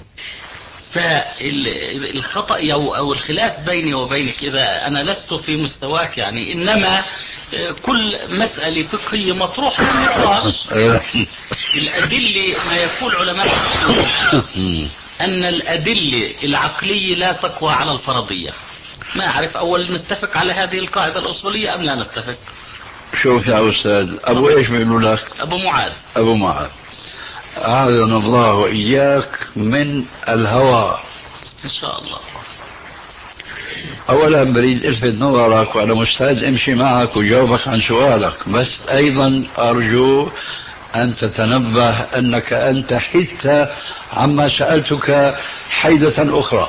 فالخطأ أو الخلاف بيني وبينك إذا أنا لست في مستواك يعني، إنما كل مسألة فقهية مطروحة للنقاش. الأدلة ما يقول علماء الأصول أن الأدلة العقلية لا تقوى على الفرضية. ما أعرف أول نتفق على هذه القاعدة الأصولية أم لا نتفق؟ شوف يا أستاذ، أبو إيش بيقولوا لك؟ أبو معاذ. أبو معاذ، أعاذنا الله وإياك من الهوى إن شاء الله. أولا بريد ألفت نظرك وأنا مستعد أمشي معك وجاوبك عن سؤالك، بس أيضا أرجو أن تتنبه أنك أنت حدت عما سألتك حيدة أخرى.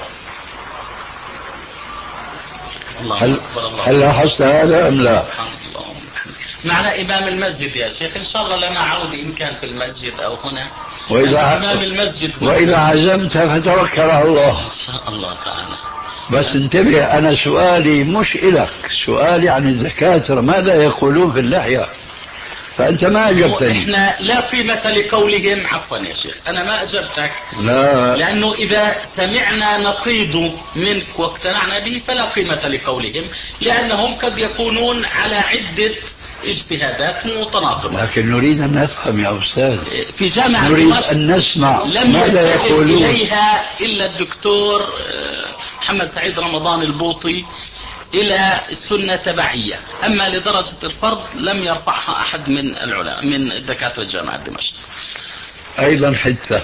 هل, هل لاحظت هذا أم لا؟ معنا إمام المسجد يا شيخ، إن شاء الله لنا عودة إن كان في المسجد أو هنا. وإذا, إمام المسجد وإذا عزمت فتوكل على الله إن شاء الله تعالى. بس انتبه، أنا سؤالي مش إلك، سؤالي عن الدكاترة ماذا يقولون في اللحية، فأنت ما أجبتني. إحنا لا قيمة لقولهم. عفوا يا شيخ أنا ما أجبتك، لا، لأنه إذا سمعنا نقيض منك واقتنعنا به فلا قيمة لقولهم، لأنهم قد يكونون على عدة اجتهادات متناقضة. لكن نريد أن نفهم يا أستاذ، في جامعة نريد دمشق أن نسمع لم ماذا يقولون إليها إلا الدكتور محمد سعيد رمضان البوطي إلى السنة تبعية، أما لدرجة الفرض لم يرفعها أحد من العلماء من دكاترة جامعة دمشق. أيضا حتى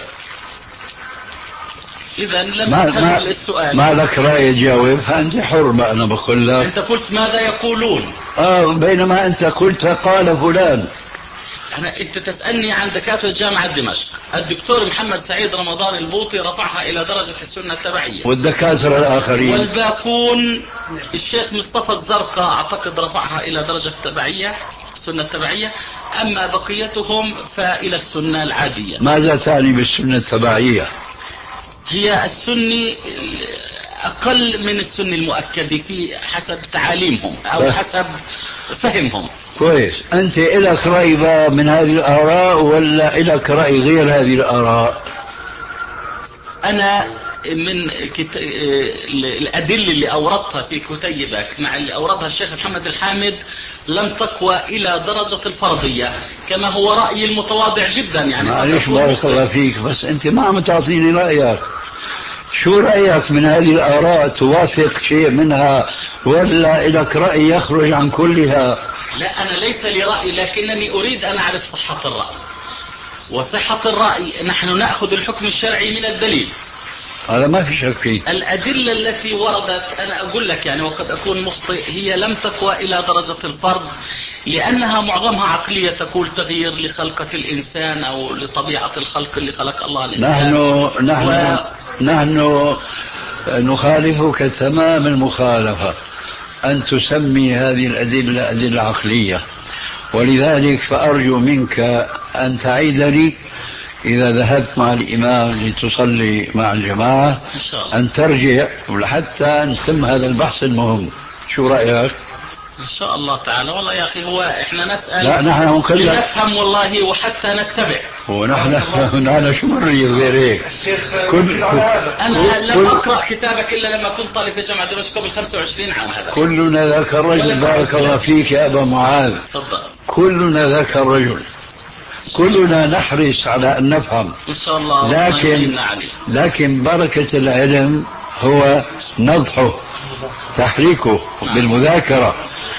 إذا لم ما, تهل ما, السؤال. ما لك رأي تجاوب، فأنت حر. ما أنا بقول لك أنت قلت ماذا يقولون، آه بينما أنت قلت قال فلان. أنا أنت تسألني عن دكاترة جامعة دمشق. الدكتور محمد سعيد رمضان البوطي رفعها إلى درجة السنة التبعية، والدكاترة الآخرين والباقون الشيخ مصطفى الزرقاء أعتقد رفعها إلى درجة التبعية السنة التبعية، أما بقيتهم فإلى السنة العادية. ماذا تعني بالسنة التبعية؟ هي السنة أقل من السنة المؤكدة في حسب تعاليمهم أو حسب فهمهم. كويس. أنت إلك رأي من هذه الآراء ولا إلك رأي غير هذه الآراء؟ أنا من كت... الأدلة اللي أوردتها في كتيبك مع اللي أوردها الشيخ محمد الحامد لم تقوى إلى درجة الفرضية كما هو رأيي المتواضع جدا. يعني معلش بارك الله فيك، بس أنت ما عم تعطيني رأيك. شو رأيك من هذه الآراء؟ توافق شيء منها ولا لك رأي يخرج عن كلها؟ لا، أنا ليس لي رأي، لكنني أريد أن أعرف صحة الرأي. وصحة الرأي نحن نأخذ الحكم الشرعي من الدليل، هذا ما في شك فيه. الأدلة التي وردت أنا أقول لك يعني وقد أكون مخطئ، هي لم تقوى إلى درجة الفرض لأنها معظمها عقلية تقول تغيير لخلقة الإنسان أو لطبيعة الخلق اللي خلق الله الإنسان. نحن نحن و... نحن نخالفك تمام المخالفة أن تسمي هذه الأدلة أدلة عقلية، ولذلك فأرجو منك أن تعيد لي إذا ذهبت مع الإمام لتصلي مع الجماعة إن شاء الله. أن ترجع حتى نسم هذا البحث المهم. شو رأيك؟ إن شاء الله تعالى. والله يا أخي هو إحنا نسأل لا نحن مكلف لنفهم والله وحتى نتبع. ونحن نحن شو بنريد غير هيك؟ كل أنا لم أقرأ كتابك إلا لما كنت طالب في جامعة دمشق قبل خمسة وعشرين عام. هذا كلنا ذاك الرجل. بارك الله فيك يا أبا معاذ. تفضل. كلنا ذاك الرجل، كلنا نحرص على أن نفهم إن شاء الله. لكن لكن بركة العلم هو نضحه تحريكه بالمذاكرة،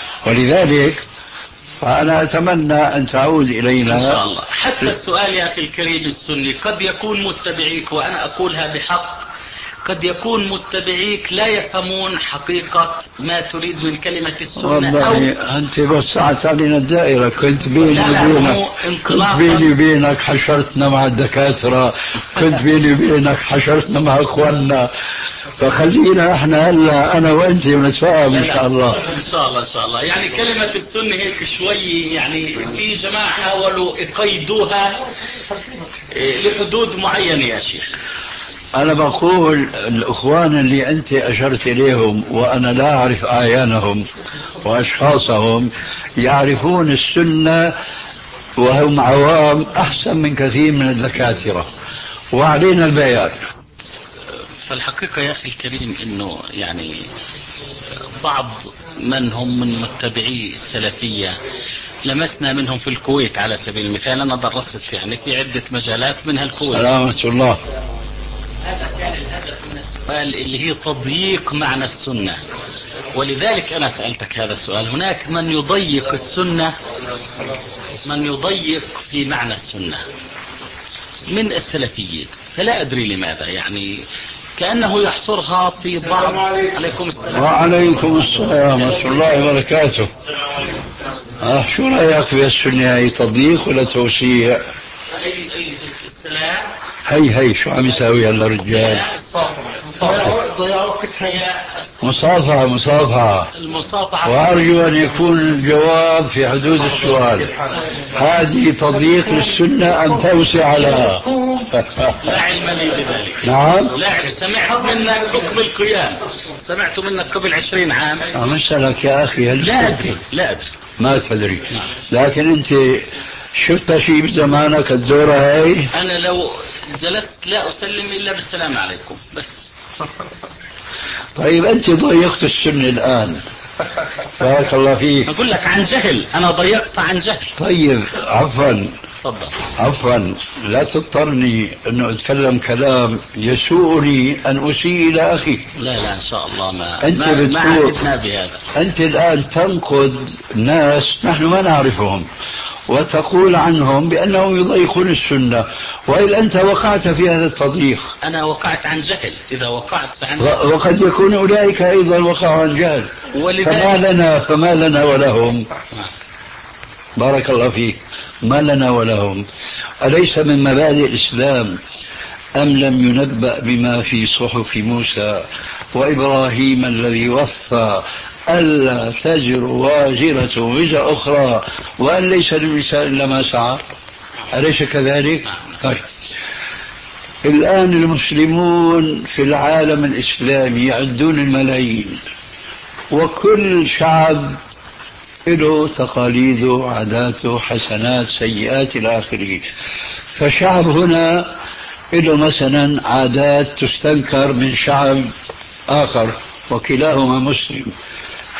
ولذلك فأنا أتمنى أن تعود إلينا إن شاء الله. حتى السؤال يا أخي الكريم السني قد يكون متبعيك، وأنا أقولها بحق، قد يكون متبعيك لا يفهمون حقيقة ما تريد من كلمة السنة. والله أو أنت وسعت علينا الدائرة. كنت بيني وبينك كنت بيني وبينك حشرتنا مع الدكاترة، كنت بيني وبينك حشرتنا مع إخواننا، فخلينا احنا هلا أنا وأنت ونتفاهم إن شاء الله. إن شاء الله إن شاء الله. يعني كلمة السنة هيك شوي يعني في جماعة حاولوا يقيدوها لحدود معينة يا شيخ. أنا بقول الإخوان اللي أنت أشرت إليهم وأنا لا أعرف أعيانهم وأشخاصهم يعرفون السنة وهم عوام أحسن من كثير من الدكاترة، وعلينا البيان. فالحقيقة يا أخي الكريم أنه يعني بعض من هم من متبعي السلفية لمسنا منهم في الكويت على سبيل المثال. أنا درست يعني في عدة مجالات منها الكويت. سلامة الله. هذا كان الهدف من السؤال اللي هي تضييق معنى السنة، ولذلك أنا سألتك هذا السؤال. هناك من يضيق السنة، من يضيق في معنى السنة من السلفيين، فلا أدري لماذا، يعني كأنه يحصرها في بعض. عليكم السلام. وعليكم السلام ورحمة الله وبركاته. آه شو رأيك في السنة؟ هي تضييق ولا توسيع؟ أي أي السلام. هي هي شو عم يساوي هلا الرجال؟ مصافحة مصافحة المصافحة. وأرجو أن يكون الجواب في حدود السؤال. هذه تضييق للسنة أم توسع لها؟ لا علم لي بذلك. نعم. لا، سمعت منك حكم القيام، سمعت منك قبل عشرين عام. عم أسألك يا أخي. لا أدري لا أدري ما تدري. لكن أنت شفت شيء بزمانك الدورة هاي؟ أنا لو جلست لا أسلم إلا بالسلام عليكم بس. طيب أنت ضيقت السنة الآن. بارك الله فيك. أقول لك عن جهل، أنا ضيقت عن جهل. طيب عفوا تفضل. عفوا لا تضطرني أنه أتكلم كلام يسوءني أن أسيء إلى أخي. لا لا إن شاء الله ما أنت ما, ما عهدنا بهذا. أنت الآن تنقد ناس نحن ما نعرفهم وتقول عنهم بأنهم يضيقون السنة، وإلا أنت وقعت في هذا التضييق. أنا وقعت عن جهل. إذا وقعت فعن جهل. وقد يكون أولئك أيضا وقعوا عن جهل. فما لنا فما لنا ولهم. بارك الله فيك. ما لنا ولهم. أليس من مبادئ الإسلام أم لم ينبأ بما في صحف موسى وإبراهيم الذي وفى ألا تزر واجرة وزر أخرى وأن ليس للإنسان إلا ما سعى؟ أليس كذلك؟ طيب. الآن المسلمون في العالم الإسلامي يعدون الملايين، وكل شعب له تقاليده عاداته حسنات سيئات إلى آخره. فشعب هنا له مثلا عادات تستنكر من شعب آخر وكلاهما مسلم.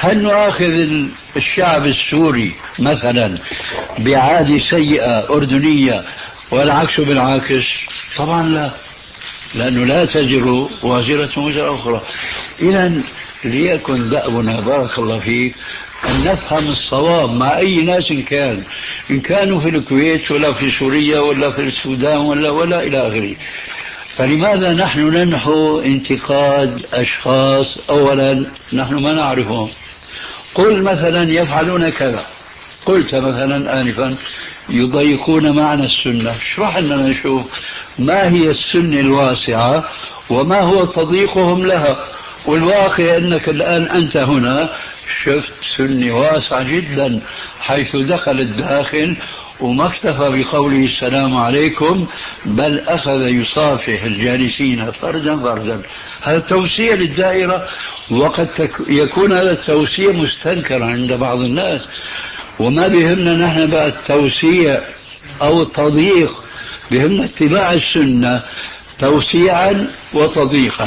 هل نؤاخذ الشعب السوري مثلا بعادة سيئة أردنية والعكس بالعكس؟ طبعا لا، لأنه لا تزر وازرة وزر أخرى. إذا ليكن دأبنا بارك الله فيك أن نفهم الصواب مع أي ناس كان، إن كانوا في الكويت ولا في سوريا ولا في السودان ولا ولا إلى آخره. فلماذا نحن ننحو انتقاد أشخاص أولا نحن ما نعرفهم؟ قل مثلا يفعلون كذا، قلت مثلا آنفا يضيقون معنى السنة، اشرح لنا نشوف ما هي السنة الواسعة وما هو تضييقهم لها. والواقع أنك الآن أنت هنا شفت سنة واسعة جدا حيث دخل الداخل وما اكتفى بقوله السلام عليكم، بل أخذ يصافح الجالسين فردا فردا. هذا توسيع للدائرة، وقد يكون هذا التوسيع مستنكرا عند بعض الناس. وما بهمنا نحن بقى التوسيع أو التضييق، بهمنا اتباع السنة توسيعا وتضييقا.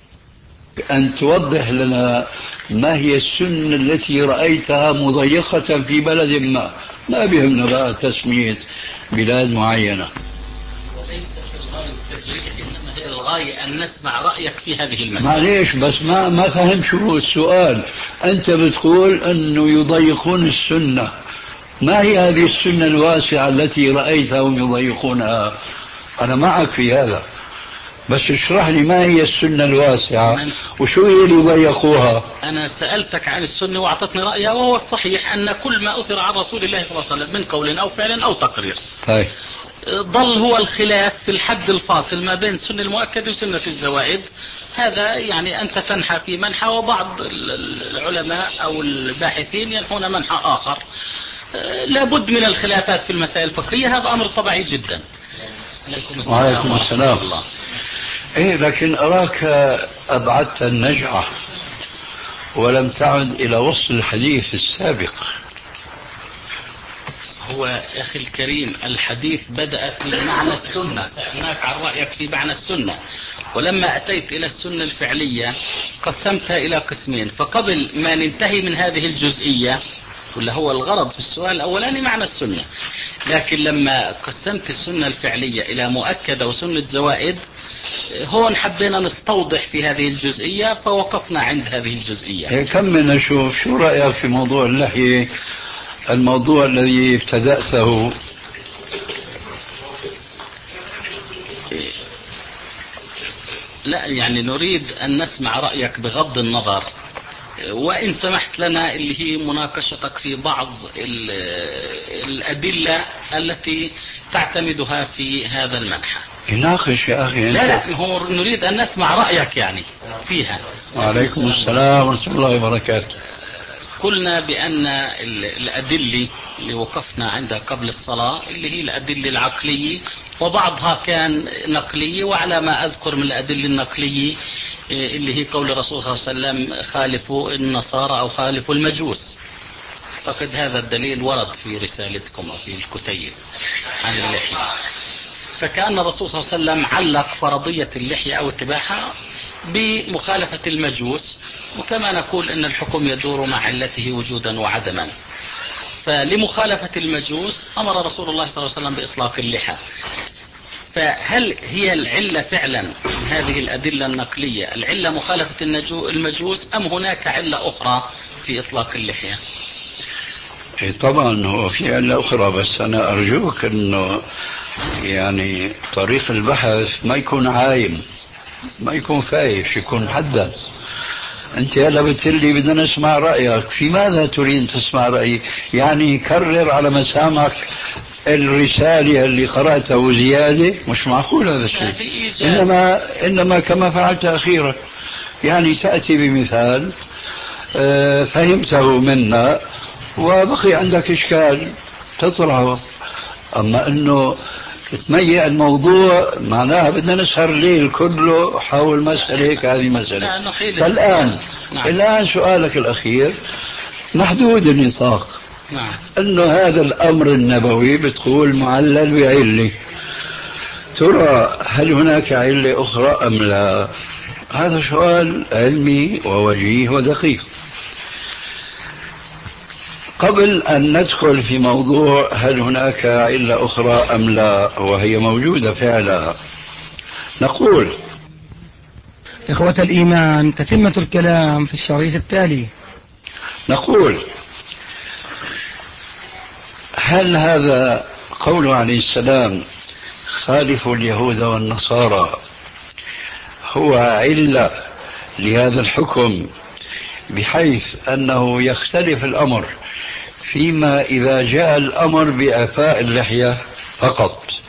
أن توضح لنا ما هي السنة التي رأيتها مضيقة في بلد ما، ما بهمنا بقى تسمية بلاد معينة. وليس في الغاية التجريح، إنما هي الغاية أن نسمع رأيك في هذه المسألة. معليش بس ما ما فهم شو هو السؤال. أنت بتقول أنه يضيقون السنة، ما هي هذه السنة الواسعة التي رأيتهم يضيقونها؟ أنا معك في هذا، بس اشرح لي ما هي السنة الواسعة وشو هي اللي يضيقوها. أنا سألتك عن السنة وأعطتني رأيها، وهو الصحيح أن كل ما أثر عن رسول الله صلى الله عليه وسلم من قول أو فعل أو تقرير. هاي. ضل هو الخلاف في الحد الفاصل ما بين السنة المؤكدة وسنة الزوائد. هذا يعني أنت تنحى في منحى، وبعض العلماء أو الباحثين ينحون منحى آخر. لابد من الخلافات في المسائل الفقهية، هذا أمر طبيعي جدا. وعليكم السلام. الله. إيه لكن أراك أبعدت النجعة ولم تعد إلى وصف الحديث السابق. هو أخي الكريم الحديث بدأ في معنى السنة، سألناك عن رأيك في معنى السنة، ولما أتيت إلى السنة الفعلية قسمتها إلى قسمين. فقبل ما ننتهي من هذه الجزئية، ولا هو الغرض في السؤال الأولاني معنى السنة، لكن لما قسمت السنة الفعلية إلى مؤكدة وسنة زوائد، هون حبينا نستوضح في هذه الجزئية فوقفنا عند هذه الجزئية. كمل نشوف شو رأيك في موضوع اللحية، الموضوع الذي ابتدأته. لا يعني نريد أن نسمع رأيك بغض النظر، وإن سمحت لنا اللي هي مناقشتك في بعض الأدلة التي تعتمدها في هذا المنحى. يناقش يا أخي. لا لا هو نريد أن نسمع رأيك يعني فيها. وعليكم السلام ورحمة الله وبركاته. قلنا بأن الأدلة اللي وقفنا عندها قبل الصلاة اللي هي الأدلة العقلية، وبعضها كان نقلية، وعلى ما أذكر من الأدلة النقلية اللي هي قول الرسول صلى الله عليه وسلم خالفوا النصارى أو خالفوا المجوس. فقد هذا الدليل ورد في رسالتكم أو في الكتيب عن اللحية. فكأن الرسول صلى الله عليه وسلم علق فرضية اللحية أو اتباعها بمخالفة المجوس، وكما نقول أن الحكم يدور مع علته وجودا وعدما. فلمخالفة المجوس أمر رسول الله صلى الله عليه وسلم بإطلاق اللحى. فهل هي العلة فعلا هذه الأدلة النقلية العلة مخالفة المجوس، أم هناك علة أخرى في إطلاق اللحية؟ طبعا هو في علة أخرى، بس أنا أرجوك أنه يعني طريق البحث ما يكون عايم، ما يكون فايش، يكون محدد. أنت هلا بتقولي بدنا نسمع رأيك، في ماذا تريد تسمع رأيي؟ يعني كرر على مسامعك الرسالة اللي قرأتها زيادة، مش معقول هذا الشيء. إنما, إنما كما فعلت أخيرا، يعني تأتي بمثال فهمته منا وبقي عندك إشكال تطرحه. أما أنه تميع الموضوع معناها بدنا نسهر الليل كله حول مسألة هيك، هذه مسألة. فالآن نعم. الآن سؤالك الأخير محدود النطاق. نعم. أنه هذا الأمر النبوي بتقول معلل بعلة، ترى هل هناك علة أخرى أم لا؟ هذا سؤال علمي ووجيه ودقيق. قبل أن ندخل في موضوع هل هناك علة أخرى أم لا وهي موجودة فعلا، نقول إخوة الإيمان، تتمة الكلام في الشريط التالي. نقول هل هذا قوله عليه السلام خالفوا اليهود والنصارى هو علة لهذا الحكم، بحيث أنه يختلف الأمر فيما إذا جاء الأمر بإعفاء اللحية فقط،